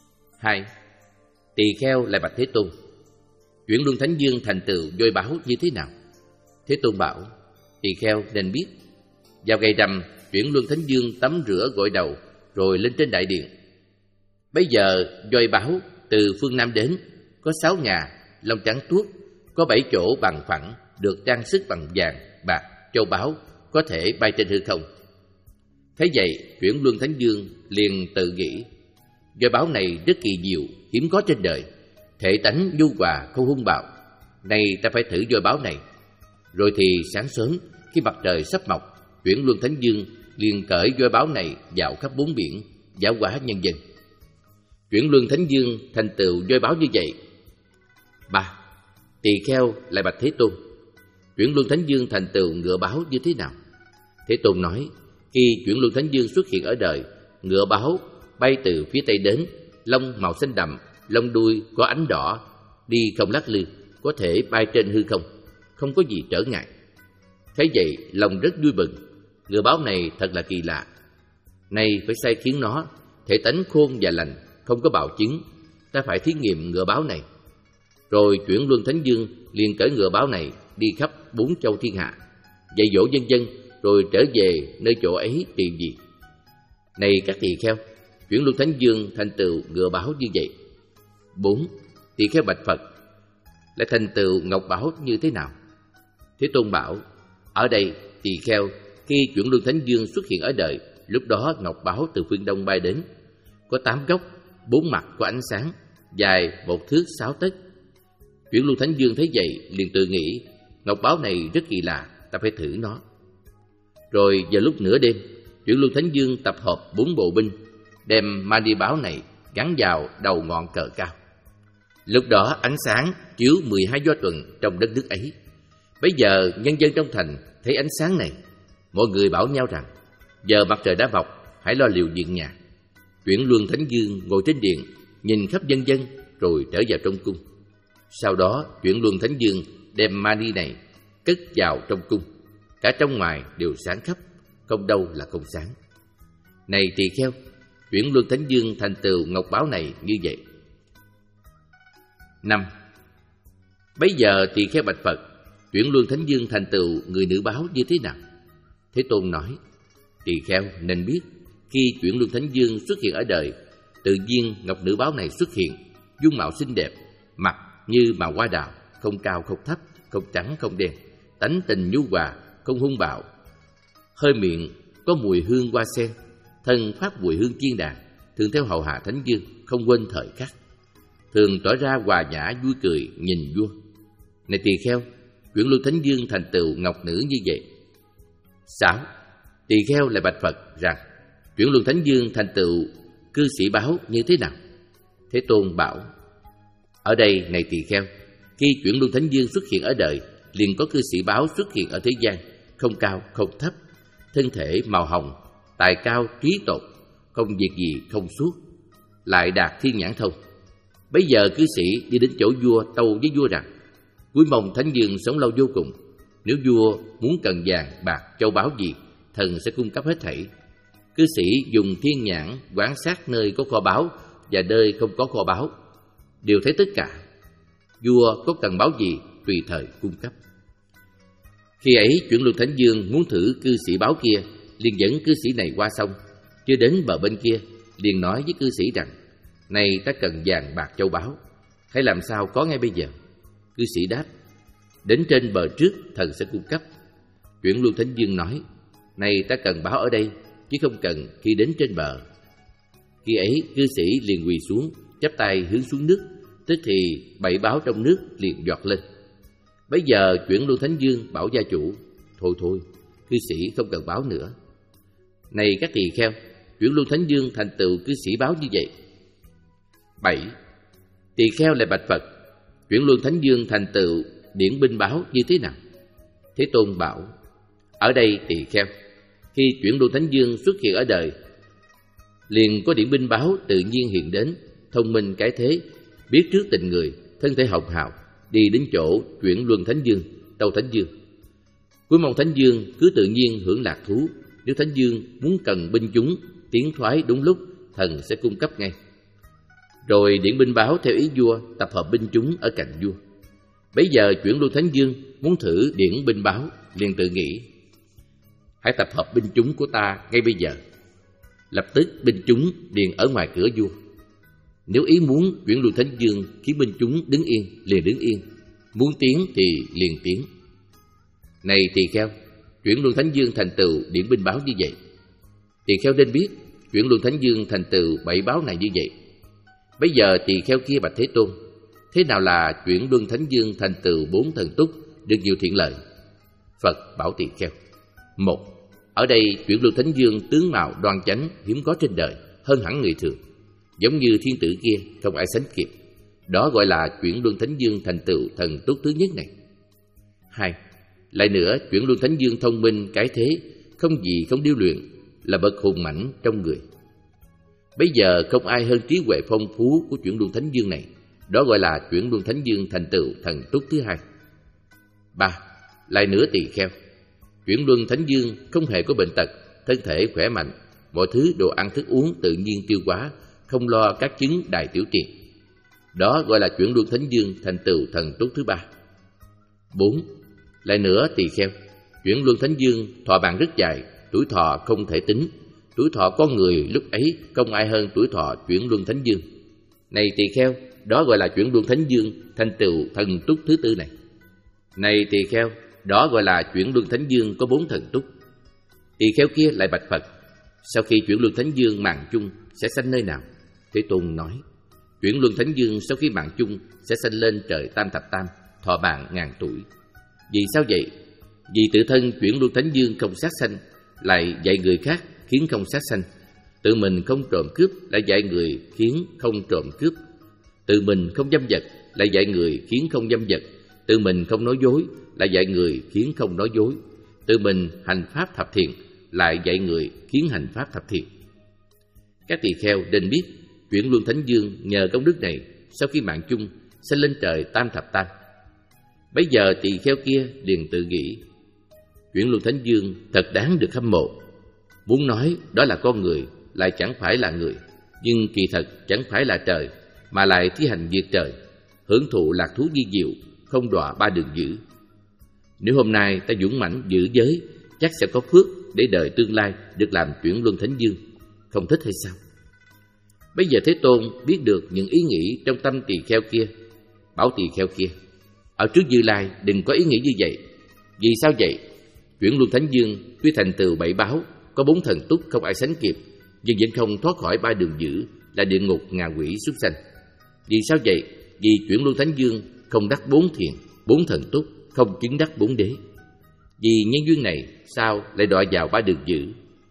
Hai. Tỳ kheo lại bạch Thế Tôn: Chuyển Luân Thánh Dương thành tựu voi báo như thế nào? Thế Tôn bảo: Tỳ kheo nên biết, vào ngày rằm, Chuyển Luân Thánh Dương tắm rửa gội đầu, rồi lên trên đại điện. Bây giờ voi báo từ phương Nam đến, có sáu ngà, lông trắng tuốt, có bảy chỗ bằng phẳng, được trang sức bằng vàng, bạc, châu báu, có thể bay trên hư không. Thế vậy, Chuyển Luân Thánh Dương liền tự nghĩ: voi báo này rất kỳ diệu, hiếm có trên đời, thể tánh nhu hòa, không hung bạo. Nay ta phải thử voi báo này. Rồi thì sáng sớm, khi mặt trời sắp mọc, Chuyển Luân Thánh Dương liền cởi voi báo này dạo khắp bốn biển, giáo hóa nhân dân. Chuyển Luân Thánh Dương thành tựu voi báo như vậy. Ba. Tỳ kheo lại bạch Thế Tôn: Chuyển Luân Thánh Dương thành tựu ngựa báo như thế nào? Thế Tôn nói: Khi Chuyển Luân Thánh Dương xuất hiện ở đời, ngựa báo bay từ phía tây đến, lông màu xanh đậm, lông đuôi có ánh đỏ, đi không lắc lư, có thể bay trên hư không, không có gì trở ngại. Thế vậy, lòng rất vui mừng. Ngựa báo này thật là kỳ lạ. Nay phải sai khiến nó, thể tánh khôn và lành, không có bạo chứng. Ta phải thí nghiệm ngựa báo này. Rồi Chuyển Luân Thánh Dương liền cởi ngựa báo này đi khắp bốn châu thiên hạ, dạy dỗ nhân dân, rồi trở về nơi chỗ ấy trị vì. Này các tỳ kheo, Chuyển Luân Thánh Dương thành tựu ngựa báo như vậy. Bốn. Tỳ kheo bạch Phật: Lại thành tựu ngọc báo như thế nào? Thế Tôn bảo: Ở đây tỳ kheo, khi Chuyển Luân Thánh Dương xuất hiện ở đời, lúc đó ngọc báo từ phương đông bay đến, có tám góc, bốn mặt có ánh sáng, dài một thước sáu tấc. Chuyển Luân Thánh Dương thấy vậy liền tự nghĩ: ngọc báo này rất kỳ lạ, ta phải thử nó. Rồi giờ lúc nửa đêm, Chuyển Luân Thánh Dương tập hợp bốn bộ binh, đem mani báo này gắn vào đầu ngọn cờ cao. Lúc đó ánh sáng chiếu mười hai do tuần trong đất nước ấy. Bây giờ nhân dân trong thành thấy ánh sáng này, mọi người bảo nhau rằng: giờ mặt trời đã mọc, hãy lo liệu việc nhà. Chuyển Luân Thánh Dương ngồi trên điện, nhìn khắp dân dân, rồi trở vào trong cung. Sau đó Chuyển Luân Thánh Dương đem mani này cất vào trong cung, cả trong ngoài đều sáng khắp, không đâu là không sáng. Này tỳ kheo, Chuyển Luân Thánh Dương thành tựu ngọc báo này như vậy. Năm. Bây giờ tỳ kheo bạch Phật: Chuyển Luân Thánh Dương thành tựu người nữ báo như thế nào? Thế Tôn nói: Tỳ kheo nên biết, khi Chuyển Luân Thánh Dương xuất hiện ở đời, tự nhiên ngọc nữ báo này xuất hiện, dung mạo xinh đẹp, mặt như màu hoa đào, không cao không thấp, không trắng không đen, tánh tình nhu hòa, không hung bạo. Hơi miệng có mùi hương hoa sen, thân phát mùi hương chiên đàn, thường theo hầu hạ Thánh Dương, không quên thời khắc, thường tỏ ra hòa nhã vui cười nhìn vua. Này tỳ kheo, Chuyển Luân Thánh Dương thành tựu ngọc nữ như vậy. Sáu. Tỳ kheo lại bạch Phật rằng: Chuyển Luân Thánh Dương thành tựu cư sĩ báo như thế nào? Thế Tôn bảo: Ở đây này tỳ kheo, khi Chuyển Luân Thánh Dương xuất hiện ở đời, liền có cư sĩ báo xuất hiện ở thế gian, không cao không thấp, thân thể màu hồng, tài cao trí tột, không việc gì không suốt, lại đạt thiên nhãn thông. Bây giờ cư sĩ đi đến chỗ vua tâu với vua rằng: Cuối mong Thánh Dương sống lâu vô cùng. Nếu vua muốn cần vàng, bạc, châu báu gì, thần sẽ cung cấp hết thảy. Cư sĩ dùng thiên nhãn quan sát nơi có kho báu và nơi không có kho báu, đều thấy tất cả. Vua có cần báu gì, tùy thời cung cấp. Khi ấy Chuyển Luân Thánh Dương muốn thử cư sĩ báo kia, liền dẫn cư sĩ này qua sông. Chưa đến bờ bên kia, liền nói với cư sĩ rằng: Này ta cần vàng, bạc, châu báu, hãy làm sao có ngay bây giờ. Cư sĩ đáp: Đến trên bờ trước, thần sẽ cung cấp. Chuyển Luân Thánh Dương nói: Này ta cần báo ở đây, chứ không cần khi đến trên bờ. Khi ấy cư sĩ liền quỳ xuống, chắp tay hướng xuống nước, tức thì bảy báo trong nước liền giọt lên. Bây giờ Chuyển Luân Thánh Dương bảo gia chủ: Thôi thôi, cư sĩ không cần báo nữa. Này các tỳ kheo, Chuyển Luân Thánh Dương thành tựu cư sĩ báo như vậy. Bảy. Tỳ kheo lại bạch Phật: Chuyển Luân Thánh Dương thành tựu điển binh báo như thế nào? Thế Tôn bảo: Ở đây tỳ kheo, khi Chuyển Luân Thánh Dương xuất hiện ở đời, liền có điển binh báo tự nhiên hiện đến, thông minh cái thế, biết trước tình người, thân thể hồng hào, đi đến chỗ Chuyển Luân Thánh Dương, tâu Thánh Dương. Cuối mong Thánh Dương cứ tự nhiên hưởng lạc thú. Nếu Thánh Dương muốn cần binh chúng tiến thoái đúng lúc, thần sẽ cung cấp ngay. Rồi điển binh báo theo ý vua, tập hợp binh chúng ở cạnh vua. Bấy giờ Chuyển Luân Thánh Dương muốn thử điển binh báo, liền tự nghĩ: hãy tập hợp binh chúng của ta ngay bây giờ. Lập tức binh chúng liền ở ngoài cửa vua. Nếu ý muốn, Chuyển Luân Thánh Dương khiến binh chúng đứng yên, liền đứng yên; muốn tiến thì liền tiến. Này tỳ kheo, Chuyển Luân Thánh Dương thành tựu điển binh báo như vậy. Tỳ kheo nên biết Chuyển Luân Thánh Dương thành tựu bảy báo này như vậy. Bây giờ tỳ kheo kia bạch Thế Tôn: thế nào là Chuyển Luân Thánh Dương thành tựu bốn thần túc, được nhiều thiện lợi? Phật bảo tỳ kheo: một, ở đây Chuyển Luân Thánh Dương tướng mạo đoan chánh, hiếm có trên đời, hơn hẳn người thường, giống như thiên tử kia, không ai sánh kịp. Đó gọi là Chuyển Luân Thánh Dương thành tựu thần túc thứ nhất này. Hai, lại nữa, Chuyển Luân Thánh Dương thông minh cái thế, không gì không điêu luyện, là bậc hùng mãnh trong người. Bây giờ không ai hơn trí huệ phong phú của Chuyển Luân Thánh Dương này. Đó gọi là Chuyển Luân Thánh Dương thành tựu thần túc thứ hai. Ba, lại nữa tỳ kheo, Chuyển Luân Thánh Dương không hề có bệnh tật, thân thể khỏe mạnh, mọi thứ đồ ăn thức uống tự nhiên tiêu hóa, không lo các chứng đại tiểu tiện. Đó gọi là Chuyển Luân Thánh Dương thành tựu thần túc thứ ba. Bốn, lại nữa tỳ kheo, Chuyển Luân Thánh Dương thọ mạng rất dài, tuổi thọ không thể tính. Tuổi thọ con người lúc ấy không ai hơn tuổi thọ Chuyển Luân Thánh Dương. Này tỳ kheo, đó gọi là Chuyển Luân Thánh Dương thành tựu thần túc thứ tư này. Này tỳ kheo, đó gọi là Chuyển Luân Thánh Dương có bốn thần túc. Tỳ kheo kia lại bạch Phật: sau khi Chuyển Luân Thánh Dương mạng chung sẽ sanh nơi nào? Thế Tôn nói: Chuyển Luân Thánh Dương sau khi mạng chung sẽ sanh lên trời Tam Thập Tam, thọ mạng ngàn tuổi. Vì sao vậy? Vì tự thân Chuyển Luân Thánh Dương không sát sanh, lại dạy người khác khiến không sát sanh. Tự mình không trộm cướp, lại dạy người khiến không trộm cướp. Tự mình không dâm vật, lại dạy người khiến không dâm vật. Tự mình không nói dối, lại dạy người khiến không nói dối. Tự mình hành pháp thập thiện, lại dạy người khiến hành pháp thập thiện. Các tỳ kheo nên biết Chuyển Luân Thánh Dương nhờ công đức này, sau khi mạng chung sanh lên trời Tam Thập Tam. Bấy giờ tỳ kheo kia liền tự nghĩ: Chuyển Luân Thánh Dương thật đáng được hâm mộ. Muốn nói đó là con người, lại chẳng phải là người, nhưng kỳ thật chẳng phải là trời, mà lại thi hành việc trời, hưởng thụ lạc thú vi diệu, không đọa ba đường dữ. Nếu hôm nay ta dũng mãnh giữ giới, chắc sẽ có phước để đời tương lai được làm Chuyển Luân Thánh Dương. Không thích hay sao? Bây giờ Thế Tôn biết được những ý nghĩ trong tâm tỳ kheo kia, bảo tỳ kheo kia: ở trước Như Lai đừng có ý nghĩ như vậy. Vì sao vậy? Chuyển Luân Thánh Dương tuy thành tựu bảy báo, có bốn thần túc không ai sánh kịp, nhưng vẫn không thoát khỏi ba đường dữ, là địa ngục, ngạ quỷ, súc sanh. Vì sao vậy? Vì Chuyển Luân Thánh Dương không đắc bốn thiền, bốn thần túc, không chứng đắc bốn đế. Vì nhân duyên này, sao lại đọa vào ba đường dữ?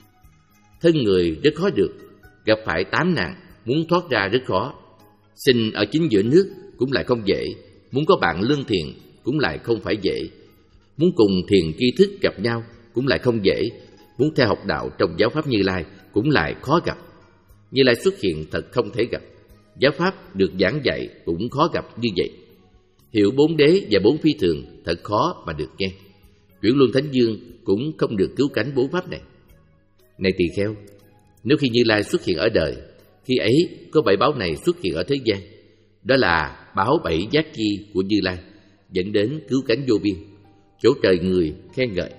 Thân người rất khó được, gặp phải tám nạn, muốn thoát ra rất khó. Sinh ở chính giữa nước cũng lại không dễ, muốn có bạn lương thiện cũng lại không phải dễ. Muốn cùng thiền tri thức gặp nhau cũng lại không dễ. Muốn theo học đạo trong giáo pháp Như Lai cũng lại khó gặp. Như Lai xuất hiện thật không thể gặp. Giáo pháp được giảng dạy cũng khó gặp như vậy. Hiểu bốn đế và bốn phi thường thật khó mà được nghe. Chuyển Luân Thánh Dương cũng không được cứu cánh bốn pháp này. Này tỳ kheo, nếu khi Như Lai xuất hiện ở đời, khi ấy có bảy báo này xuất hiện ở thế gian, đó là báo bảy giác chi của Như Lai, dẫn đến cứu cánh vô biên, chỗ trời người khen ngợi.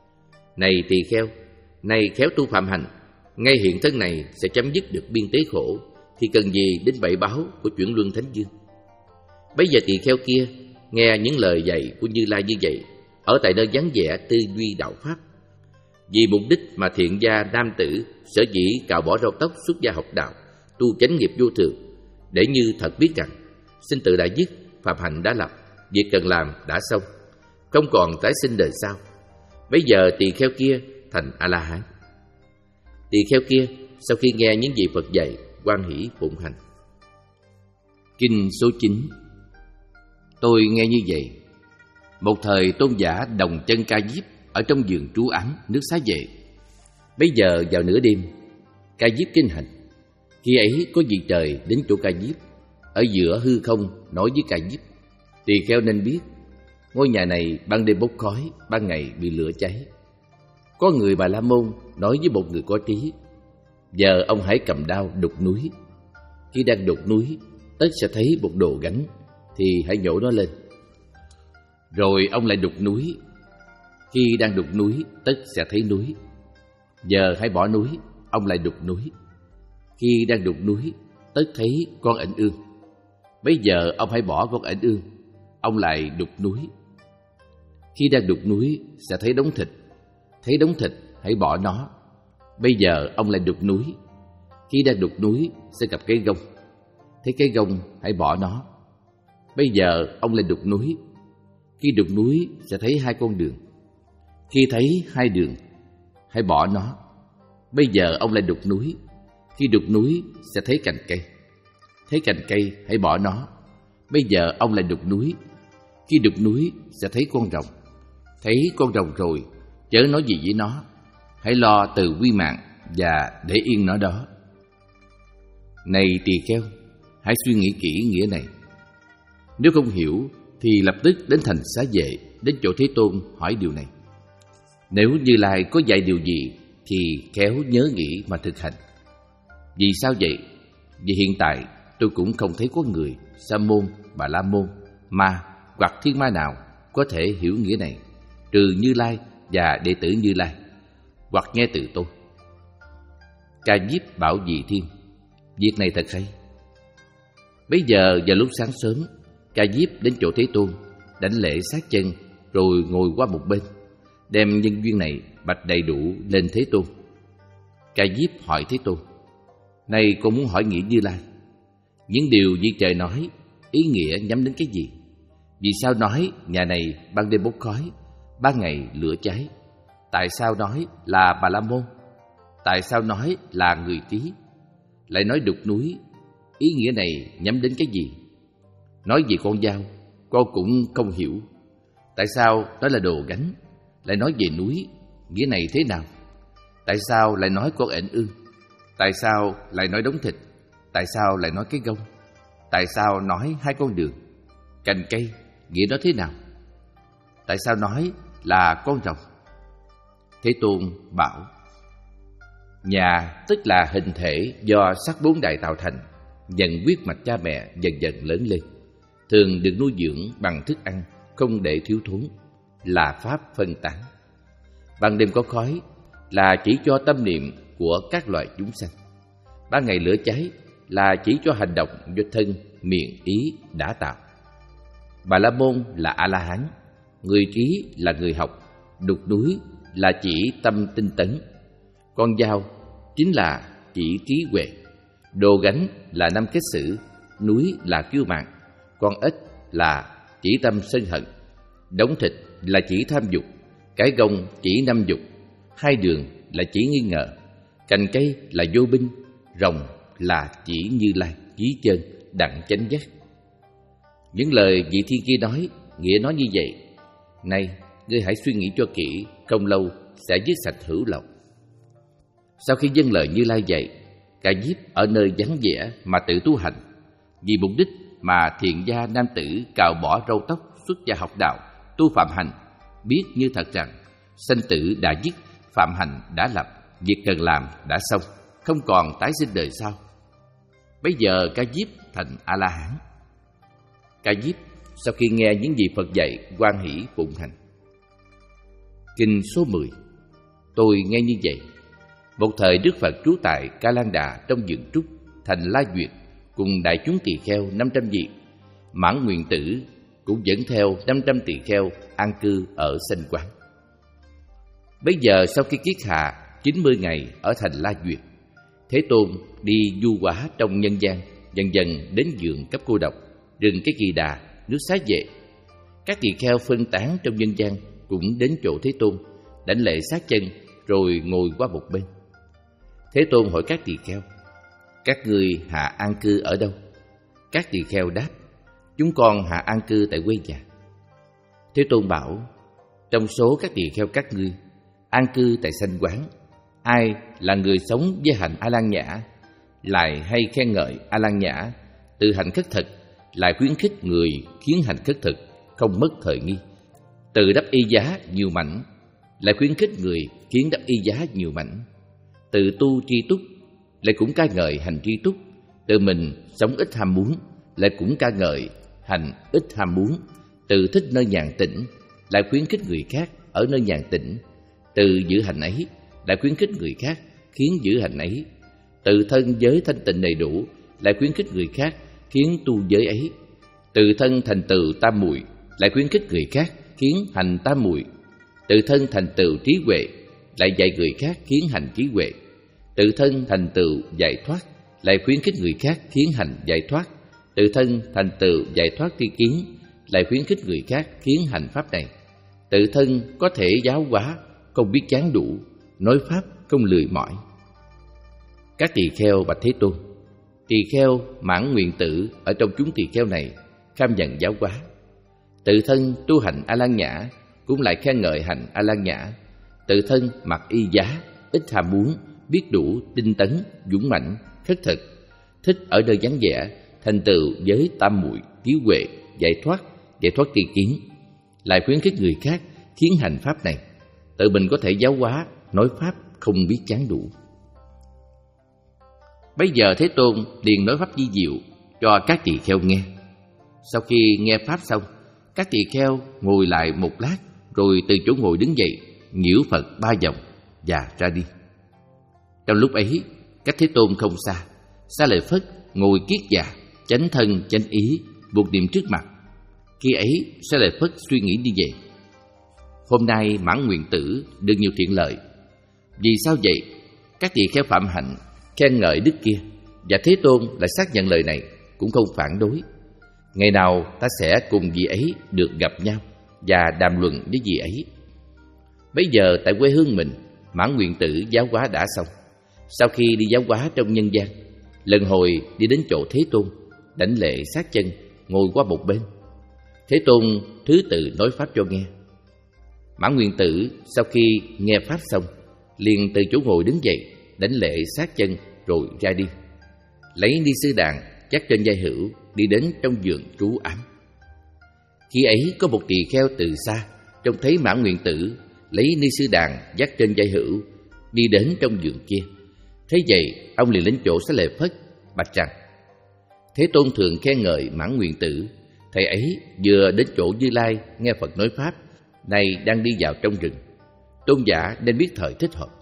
Này tỳ kheo, này khéo tu phạm hành, ngay hiện thân này sẽ chấm dứt được biên tế khổ, thì cần gì đến bảy báo của Chuyển Luân Thánh Dương? Bấy giờ tỳ kheo kia nghe những lời dạy của Như Lai như vậy, ở tại nơi vắng vẻ tư duy đạo pháp. Vì mục đích mà thiện gia nam tử sở dĩ cạo bỏ râu tóc xuất gia học đạo, tu chánh nghiệp vô thường, để như thật biết rằng sinh tử đã dứt, phạm hạnh đã lập, việc cần làm đã xong, không còn tái sinh đời sau. Bây giờ tỳ kheo kia thành A-la-hán. Tỳ kheo kia sau khi nghe những gì Phật dạy, hoan hỷ phụng hành. Kinh số chín. Tôi nghe như vậy. Một thời tôn giả Đồng Chân Ca Diếp ở trong vườn trú ám nước Xá Vệ. Bây giờ vào nửa đêm, Ca Diếp kinh hành. Khi ấy có vị trời đến chỗ Ca Diếp, ở giữa hư không nói với Ca Diếp: tỳ kheo nên biết, ngôi nhà này ban đêm bốc khói, ban ngày bị lửa cháy. Có người Bà La Môn nói với một người có trí: giờ ông hãy cầm đao đục núi. Khi đang đục núi, tất sẽ thấy một đồ gánh, thì hãy nhổ nó lên. Rồi ông lại đục núi. Khi đang đục núi, tất sẽ thấy núi. Giờ hãy bỏ núi, ông lại đục núi. Khi đang đục núi, tất thấy con ảnh ương. Bây giờ ông hãy bỏ con ảnh ương, ông lại đục núi. Khi đang đục núi, sẽ thấy đống thịt. Thấy đống thịt, hãy bỏ nó. Bây giờ ông lại đục núi. Khi đang đục núi, sẽ gặp cái gông. Thấy cái gông, hãy bỏ nó. Bây giờ ông lại đục núi. Khi đục núi, sẽ thấy hai con đường. Khi thấy hai đường, hãy bỏ nó. Bây giờ ông lại đục núi. Khi đục núi, sẽ thấy cành cây. Thấy cành cây, hãy bỏ nó. Bây giờ ông lại đục núi. Khi đục núi, sẽ thấy con rồng. Thấy con rồng rồi, chớ nói gì với nó. Hãy lo từ quy mạng và để yên nó đó. Này tỳ kheo, hãy suy nghĩ kỹ nghĩa này. Nếu không hiểu thì lập tức đến thành Xá Vệ, đến chỗ Thế Tôn hỏi điều này. Nếu Như Lai có dạy điều gì thì khéo nhớ nghĩ mà thực hành. Vì sao vậy? Vì hiện tại tôi cũng không thấy có người Sa môn, Bà La môn, ma hoặc thiên ma nào có thể hiểu nghĩa này, trừ Như Lai và đệ tử Như Lai, hoặc nghe từ tôi. Ca Diếp bảo Vị Thiên: việc này thật hay. Bây giờ vào lúc sáng sớm, Ca Diếp đến chỗ Thế Tôn, đảnh lễ sát chân, rồi ngồi qua một bên, đem nhân duyên này bạch đầy đủ lên Thế Tôn. Ca Diếp hỏi Thế Tôn: này con muốn hỏi nghĩa Như Lai, những điều vị trời nói, ý nghĩa nhắm đến cái gì? Vì sao nói nhà này ban đêm bốc khói, ban ngày lửa cháy? Tại sao nói là Bà La môn? Tại sao nói là người trí? Lại nói đục núi, ý nghĩa này nhắm đến cái gì? Nói về con dao, con cũng không hiểu. Tại sao nói là đồ gánh? Lại nói về núi, nghĩa này thế nào? Tại sao lại nói con ảnh ương? Tại sao lại nói đống thịt? Tại sao lại nói cái gông? Tại sao nói hai con đường? Cành cây, nghĩa đó thế nào? Tại sao nói là con rồng? Thế Tôn bảo: nhà tức là hình thể do sắc bốn đại tạo thành, dần huyết mạch cha mẹ dần dần lớn lên, thường được nuôi dưỡng bằng thức ăn, không để thiếu thốn, là pháp phân tán. Ban đêm có khói là chỉ cho tâm niệm của các loài chúng sanh. Ban ngày lửa cháy là chỉ cho hành động do thân, miệng, ý đã tạo. Bà La môn là A-la-hán, người trí là người học, đục núi là chỉ tâm tinh tấn, con dao chính là chỉ trí huệ, đồ gánh là năm kết xử, núi là kiêu mạn, con ếch là chỉ tâm sân hận, đống thịt là chỉ tham dục, cái gông chỉ năm dục, hai đường là chỉ nghi ngờ, cành cây là vô binh, rồng là chỉ Như Lai, chí chân, đặng chánh giác. Những lời vị thiên kia nói, nghĩa nói như vậy. Này, ngươi hãy suy nghĩ cho kỹ, không lâu sẽ dứt sạch hữu lậu. Sau khi dâng lời Như Lai dạy, Ca Diếp ở nơi vắng vẻ mà tự tu hành. Vì mục đích mà thiện gia nam tử cạo bỏ râu tóc, xuất gia học đạo, tu phạm hành, biết như thật rằng sanh tử đã dứt, phạm hành đã lập, việc cần làm đã xong, không còn tái sinh đời sau. Bây giờ Ca Diếp thành A-la-hán. Ca Diếp sau khi nghe những gì Phật dạy, hoan hỷ phụng hành. Kinh số mười. Tôi nghe như vậy. Một thời Đức Phật trú tại Ca Lan Đà trong vườn trúc, thành La Duyệt, cùng đại chúng tỳ kheo năm trăm vị. Mãn Nguyện Tử cũng dẫn theo năm trăm tỳ kheo an cư ở Sanh Quán. Bây giờ sau khi kiết hạ chín mươi ngày ở thành La Duyệt, Thế Tôn đi du hóa trong nhân gian, dần dần đến vườn Cấp Cô Độc, rừng Cái Kỳ Đà, nước Xá Vệ. Các tỳ kheo phân tán trong nhân gian cũng đến chỗ Thế Tôn, đảnh lễ sát chân, rồi ngồi qua một bên. Thế Tôn hỏi các tỳ kheo: các ngươi hạ an cư ở đâu? Các tỳ kheo đáp: chúng con hạ an cư tại quê nhà. Thế Tôn bảo: trong số các tỳ kheo các ngươi an cư tại Sanh Quán, ai là người sống với hạnh A Lan Nhã, lại hay khen ngợi A Lan Nhã, từ hạnh khất thực, lại khuyến khích người khiến hạnh khất thực không mất thời nghi, từ đắp y giá nhiều mảnh, lại khuyến khích người khiến đắp y giá nhiều mảnh, từ tu tri túc, lại cũng ca ngợi hành tri túc, Tự mình sống ít ham muốn, lại cũng ca ngợi hành ít ham muốn. Tự thích nơi nhàn tĩnh, lại khuyến khích người khác ở nơi nhàn tĩnh. Tự giữ hành ấy, lại khuyến khích người khác khiến giữ hành ấy. Tự thân giới thanh tịnh đầy đủ, lại khuyến khích người khác khiến tu giới ấy. Tự thân thành tựu tam muội, lại khuyến khích người khác khiến hành tam muội. Tự thân thành tựu trí huệ, lại dạy người khác khiến hành trí huệ. Tự thân thành tựu giải thoát, lại khuyến khích người khác khiến hành giải thoát. Tự thân thành tựu giải thoát tri kiến, lại khuyến khích người khác khiến hành pháp này. Tự thân có thể giáo hóa, không biết chán đủ, nói pháp không lười mỏi. Các tỳ kheo bạch Thế Tôn. Tỳ kheo Mãn Nguyện Tử ở trong chúng tỳ kheo này kham nhận giáo hóa. Tự thân tu hành A Lan Nhã, cũng lại khen ngợi hành A Lan Nhã. Tự thân mặc y giá, ít ham muốn, biết đủ, tinh tấn, dũng mãnh, khất thực, thích ở nơi vắng vẻ, thành tựu giới tam muội, trí huệ, giải thoát, giải thoát tri kiến, lại khuyến khích người khác khiến hành pháp này. Tự mình có thể giáo hóa, nói pháp không biết chán đủ. Bây giờ Thế Tôn liền nói pháp vi diệu cho các tỳ kheo nghe. Sau khi nghe pháp xong, các tỳ kheo ngồi lại một lát, rồi từ chỗ ngồi đứng dậy, nhiễu Phật ba vòng và ra đi. Trong lúc ấy, cách Thế Tôn không xa, Xá Lợi Phất ngồi kiết già, chánh thân chánh ý, buộc niệm trước mặt. Khi ấy, Xá Lợi Phất suy nghĩ như vậy: hôm nay Mãn Nguyện Tử được nhiều thiện lợi. Vì sao vậy? Các tỳ kheo phạm hạnh khen ngợi đức kia, và Thế Tôn lại xác nhận lời này, cũng không phản đối. Ngày nào ta sẽ cùng vị ấy được gặp nhau và đàm luận với vị ấy. Bây giờ tại quê hương mình, Mãn Nguyện Tử giáo hóa đã xong. Sau khi đi giáo hóa trong nhân gian, lần hồi đi đến chỗ Thế Tôn, đảnh lễ sát chân, ngồi qua một bên. Thế Tôn thứ tự nói pháp cho nghe. Mãn Nguyện Tử sau khi nghe pháp xong, liền từ chỗ ngồi đứng dậy, đảnh lễ sát chân rồi ra đi, lấy ni sư đàn dắt trên vai hữu, đi đến trong vườn trú ám. Khi ấy có một tỳ kheo từ xa trông thấy Mãn Nguyện Tử lấy ni sư đàn dắt trên vai hữu, đi đến trong vườn kia. Thế vậy, ông liền đến chỗ Xá Lợi Phất bạch rằng: Thế Tôn thường khen ngợi Mãn Nguyện Tử, thầy ấy vừa đến chỗ Như Lai nghe Phật nói pháp, nay đang đi vào trong rừng. Tôn giả nên biết thời thích hợp.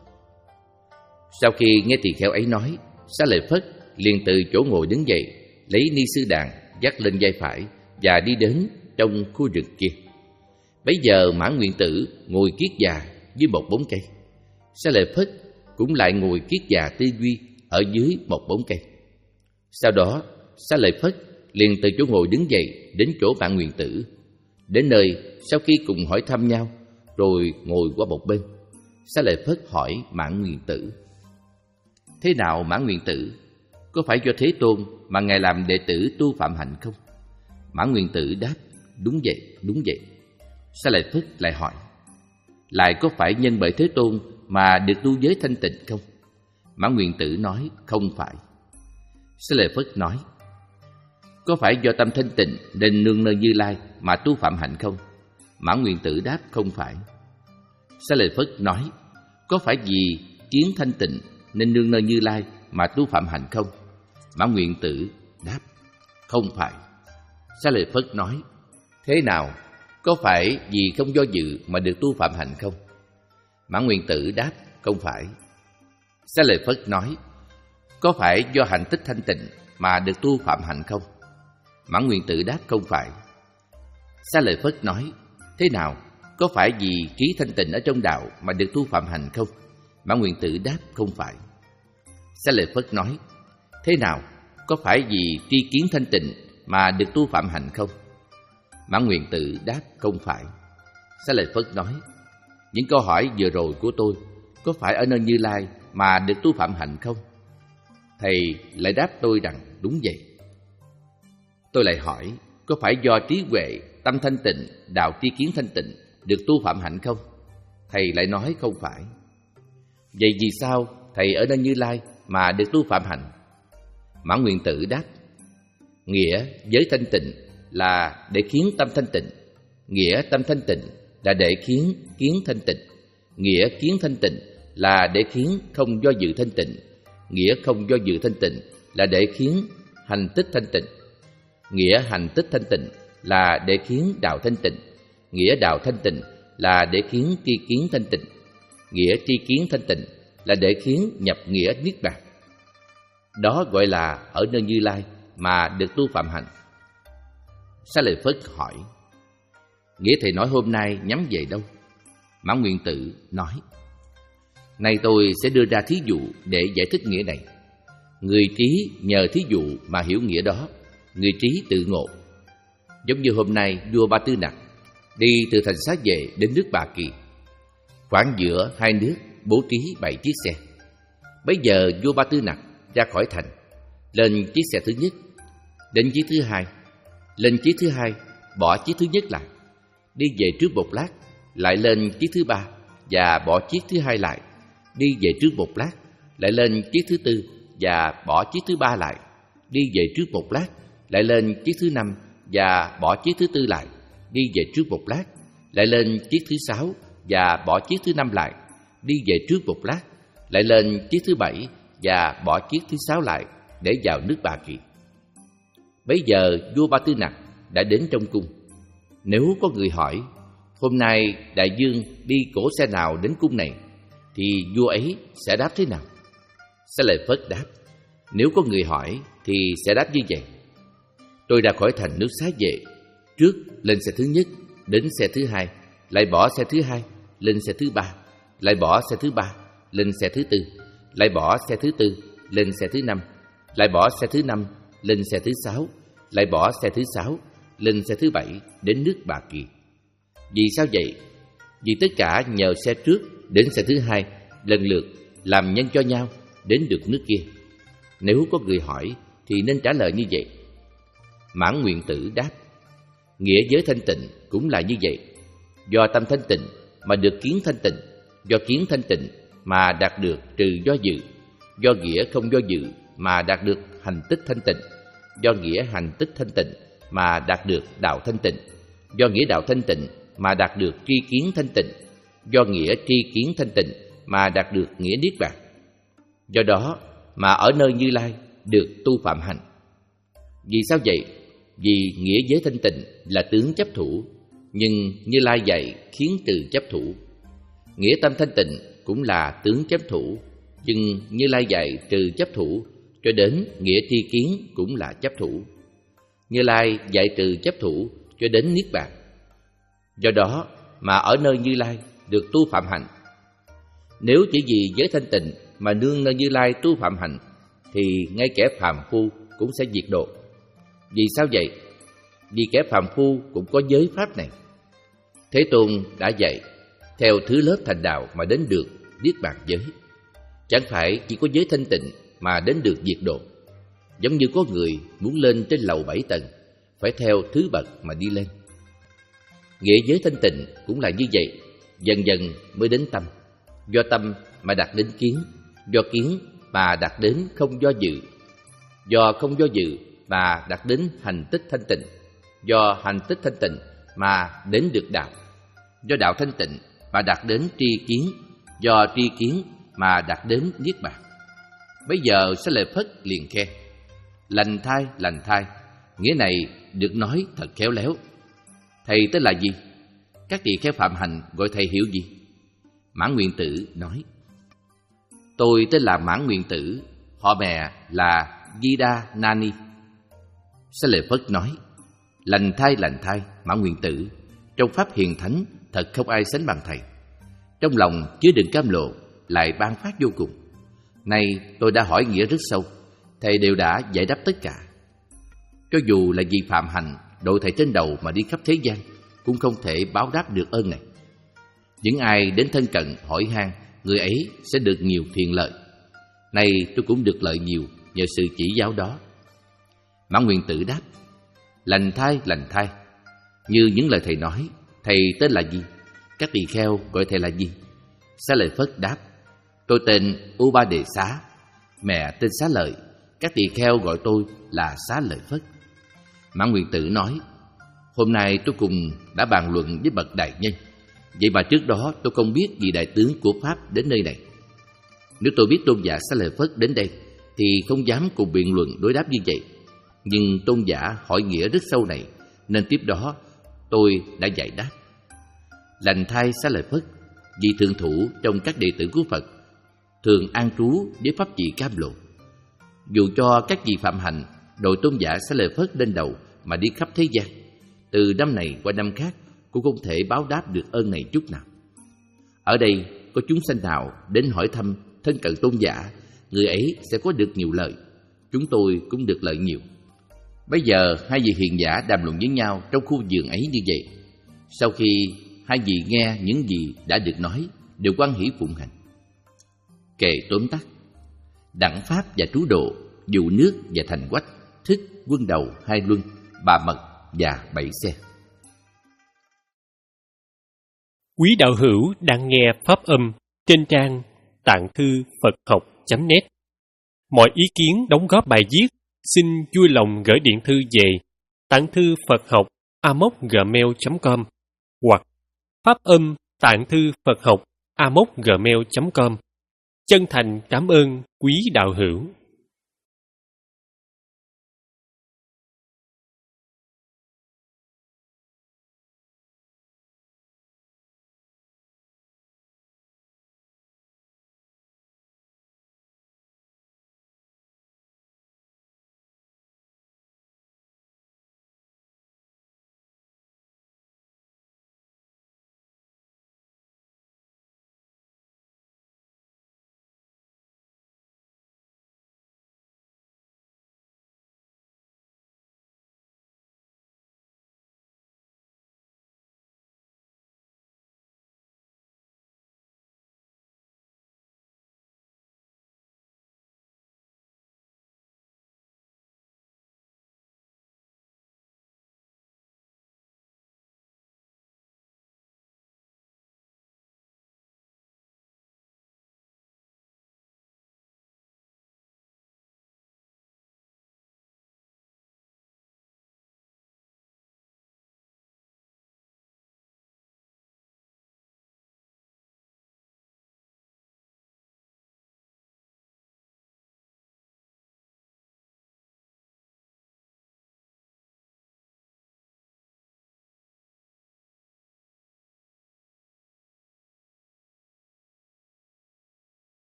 Sau khi nghe tỳ kheo ấy nói, Xá Lợi Phất liền từ chỗ ngồi đứng dậy, lấy ni sư đàn dắt lên vai phải và đi đến trong khu rừng kia. Bấy giờ Mãn Nguyện Tử ngồi kiết già dưới một bóng cây. Xá Lợi Phất cũng lại ngồi kiết già tư duy ở dưới một bóng cây. Sau đó, Xá Lợi Phất liền từ chỗ ngồi đứng dậy đến chỗ Mãn Nguyện Tử. Đến nơi, sau khi cùng hỏi thăm nhau, rồi ngồi qua một bên, Xá Lợi Phất hỏi Mãn Nguyện Tử: Thế nào Mãn Nguyện Tử? Có phải do Thế Tôn mà ngài làm đệ tử tu phạm hạnh không? Mãn Nguyện Tử đáp: Đúng vậy, đúng vậy. Xá Lợi Phất lại hỏi: Lại có phải nhân bởi Thế Tôn mà được tu giới thanh tịnh không? Mãn Nguyện Tử nói: Không phải. Xá Lợi Phất nói: Có phải do tâm thanh tịnh nên nương nơi Như Lai mà tu phạm hạnh không? Mãn Nguyện Tử đáp: Không phải. Xá Lợi Phất nói: Có phải vì kiến thanh tịnh nên nương nơi Như Lai mà tu phạm hạnh không? Mãn Nguyện Tử đáp: Không phải. Xá Lợi Phất nói: Thế nào? Có phải vì không do dự mà được tu phạm hạnh không? Mãn Nguyện Tử đáp: Không phải. Xá Lợi Phất nói: Có phải do hạnh tích thanh tịnh mà được tu phạm hạnh không? Mãn Nguyện Tử đáp: Không phải. Xá Lợi Phất nói: Thế nào? Có phải vì trí thanh tịnh ở trong đạo mà được tu phạm hạnh không? Mãn Nguyện Tử đáp: Không phải. Xá Lợi Phất nói: Thế nào? Có phải vì tri kiến thanh tịnh mà được tu phạm hạnh không? Mãn Nguyện Tử đáp: Không phải. Xá Lợi Phất nói: Những câu hỏi vừa rồi của tôi có phải ở nơi Như Lai mà được tu phạm hạnh không? Thầy lại đáp tôi rằng đúng vậy. Tôi lại hỏi: Có phải do trí huệ, tâm thanh tịnh, đạo tri kiến thanh tịnh được tu phạm hạnh không? Thầy lại nói không phải. Vậy vì sao thầy ở nơi Như Lai mà được tu phạm hạnh? Mãn Nguyện Tử đáp: Nghĩa giới thanh tịnh là để khiến tâm thanh tịnh, nghĩa tâm thanh tịnh là để khiến kiến thanh tịnh, nghĩa kiến thanh tịnh là để khiến không do dự thanh tịnh, nghĩa không do dự thanh tịnh là để khiến hành tích thanh tịnh. Nghĩa hành tích thanh tịnh là để khiến đạo thanh tịnh. Nghĩa đạo thanh tịnh là để khiến tri kiến thanh tịnh. Nghĩa tri kiến thanh tịnh là để khiến nhập nghĩa niết bàn. Đó gọi là ở nơi Như Lai mà được tu phạm hạnh. Xá Lợi Phất hỏi: nghĩa thầy nói hôm nay nhắm về đâu? Mãn Nguyện Tử nói: nay tôi sẽ đưa ra thí dụ để giải thích nghĩa này. Người trí nhờ thí dụ mà hiểu nghĩa đó, người trí tự ngộ. Giống như hôm nay vua Ba Tư Nặc đi từ thành Xá Vệ đến nước Bà Kỳ. Khoảng giữa hai nước bố trí bảy chiếc xe. Bấy giờ vua Ba Tư Nặc ra khỏi thành, lên chiếc xe thứ nhất, đến chiếc thứ hai, lên chiếc thứ hai, bỏ chiếc thứ nhất lại, đi về trước một lát, lại lên chiếc thứ ba và bỏ chiếc thứ hai lại, đi về trước một lát, lại lên chiếc thứ tư và bỏ chiếc thứ ba lại, đi về trước một lát, lại lên chiếc thứ năm và bỏ chiếc thứ tư lại, đi về trước một lát, lại lên chiếc thứ sáu và bỏ chiếc thứ năm lại, đi về trước một lát, lại lên chiếc thứ bảy và bỏ chiếc thứ sáu lại để vào nước Bà Kỳ. Bấy giờ vua Ba Tư Nặc đã đến trong cung. Nếu có người hỏi: hôm nay đại vương đi cỗ xe nào đến cung này, thì vua ấy sẽ đáp thế nào? Xá Lợi Phất đáp: nếu có người hỏi thì sẽ đáp như vậy: tôi ra khỏi thành nước Xá Vệ, trước lên xe thứ nhất, đến xe thứ hai, lại bỏ xe thứ hai, lên xe thứ ba, lại bỏ xe thứ ba, lên xe thứ tư, lại bỏ xe thứ tư, lên xe thứ năm, lại bỏ xe thứ năm, lên xe thứ sáu, lại bỏ xe thứ sáu, lên xe thứ bảy, đến nước Bà Kỳ. Vì sao vậy? Vì tất cả nhờ xe trước đến xe thứ hai lần lượt làm nhân cho nhau đến được nước kia. Nếu có người hỏi thì nên trả lời như vậy. Mãn Nguyện Tử đáp: nghĩa giới thanh tịnh cũng là như vậy. Do tâm thanh tịnh mà được kiến thanh tịnh, do kiến thanh tịnh mà đạt được trừ do dự, do nghĩa không do dự mà đạt được hành tích thanh tịnh, do nghĩa hành tích thanh tịnh mà đạt được đạo thanh tịnh, do nghĩa đạo thanh tịnh mà đạt được tri kiến thanh tịnh, do nghĩa tri kiến thanh tịnh mà đạt được nghĩa niết bàn. Do đó mà ở nơi Như Lai được tu phạm hành. Vì sao vậy? Vì nghĩa giới thanh tịnh là tướng chấp thủ, nhưng Như Lai dạy khiến từ chấp thủ. Nghĩa tâm thanh tịnh cũng là tướng chấp thủ, nhưng Như Lai dạy trừ chấp thủ, cho đến nghĩa tri kiến cũng là chấp thủ. Như Lai dạy trừ chấp thủ cho đến niết bàn. Do đó mà ở nơi Như Lai được tu phạm hành. Nếu chỉ vì giới thanh tịnh mà nương nơi Như Lai tu phạm hành, thì ngay kẻ phàm phu cũng sẽ diệt độ. Vì sao vậy? Vì kẻ phàm phu cũng có giới pháp này. Thế Tôn đã dạy theo thứ lớp thành đạo mà đến được niết bàn giới. Chẳng phải chỉ có giới thanh tịnh mà đến được diệt độ. Giống như có người muốn lên trên lầu bảy tầng, phải theo thứ bậc mà đi lên. Nghĩa giới thanh tịnh cũng là như vậy, dần dần mới đến tâm. Do tâm mà đạt đến kiến, do kiến mà đạt đến không do dự, do không do dự mà đạt đến hành tích thanh tịnh, do hành tích thanh tịnh mà đến được đạo, do đạo thanh tịnh mà đạt đến tri kiến, do tri kiến mà đạt đến niết bàn. Bây giờ Xá Lợi Phất liền khen: lành thai, lành thai. Nghĩa này được nói thật khéo léo. Thầy tên là gì? Các tỳ kheo phạm hành gọi thầy hiểu gì? Mãn Nguyện Tử nói: tôi tên là Mãn Nguyện Tử, họ mẹ là Gida Nani. Xá Lợi Phất nói: lành thai, lành thai, Mãn Nguyện Tử, trong pháp hiền thánh thật không ai sánh bằng thầy. Trong lòng chứa đựng cam lộ, lại ban phát vô cùng. Nay tôi đã hỏi nghĩa rất sâu, thầy đều đã giải đáp tất cả. Cho dù là vì phạm hành đội thầy trên đầu mà đi khắp thế gian, cũng không thể báo đáp được ơn này. Những ai đến thân cận hỏi han, người ấy sẽ được nhiều thiện lợi. Nay tôi cũng được lợi nhiều nhờ sự chỉ giáo đó. Mãn Nguyện Tử đáp: lành thai, lành thai. Như những lời thầy nói, thầy tên là gì? Các tỳ kheo gọi thầy là gì? Xá Lợi Phất đáp: tôi tên U Ba Đề Xá, mẹ tên Xá Lợi, các tỳ kheo gọi tôi là Xá Lợi Phất. Mãn Nguyện Tử nói: hôm nay tôi cùng đã bàn luận với bậc đại nhân, vậy mà trước đó tôi không biết vị đại tướng của Pháp đến nơi này. Nếu tôi biết tôn giả Xá Lợi Phất đến đây, thì không dám cùng biện luận đối đáp như vậy. Nhưng tôn giả hỏi nghĩa rất sâu này, nên tiếp đó tôi đã giải đáp. Lành thay Xá Lợi Phất, vị thượng thủ trong các đệ tử của Phật, thường an trú với pháp vị cam lộ. Dù cho các vị phạm hạnh đội tôn giả Xá Lợi Phất lên đầu mà đi khắp thế gian, từ năm này qua năm khác cũng không thể báo đáp được ơn này chút nào. Ở đây có chúng sanh nào đến hỏi thăm thân cận tôn giả, người ấy sẽ có được nhiều lợi, chúng tôi cũng được lợi nhiều. Bây giờ hai vị hiền giả đàm luận với nhau trong khu vườn ấy như vậy. Sau khi hai vị nghe những gì đã được nói, đều hoan hỷ phụng hành. Kệ tóm tắt: đẳng pháp và trú độ, dụ nước và thành quách, thức quân đầu hai luân, bà mật và bảy xe. Quý đạo hữu đang nghe pháp âm trên trang tạng thư Phật học chấm net. Mọi ý kiến đóng góp bài viết xin vui lòng gửi điện thư về tạng thư Phật học a m o c gmail chấm com hoặc pháp âm tạng thư Phật học a m o c gmail chấm com. Chân thành cảm ơn quý đạo hữu.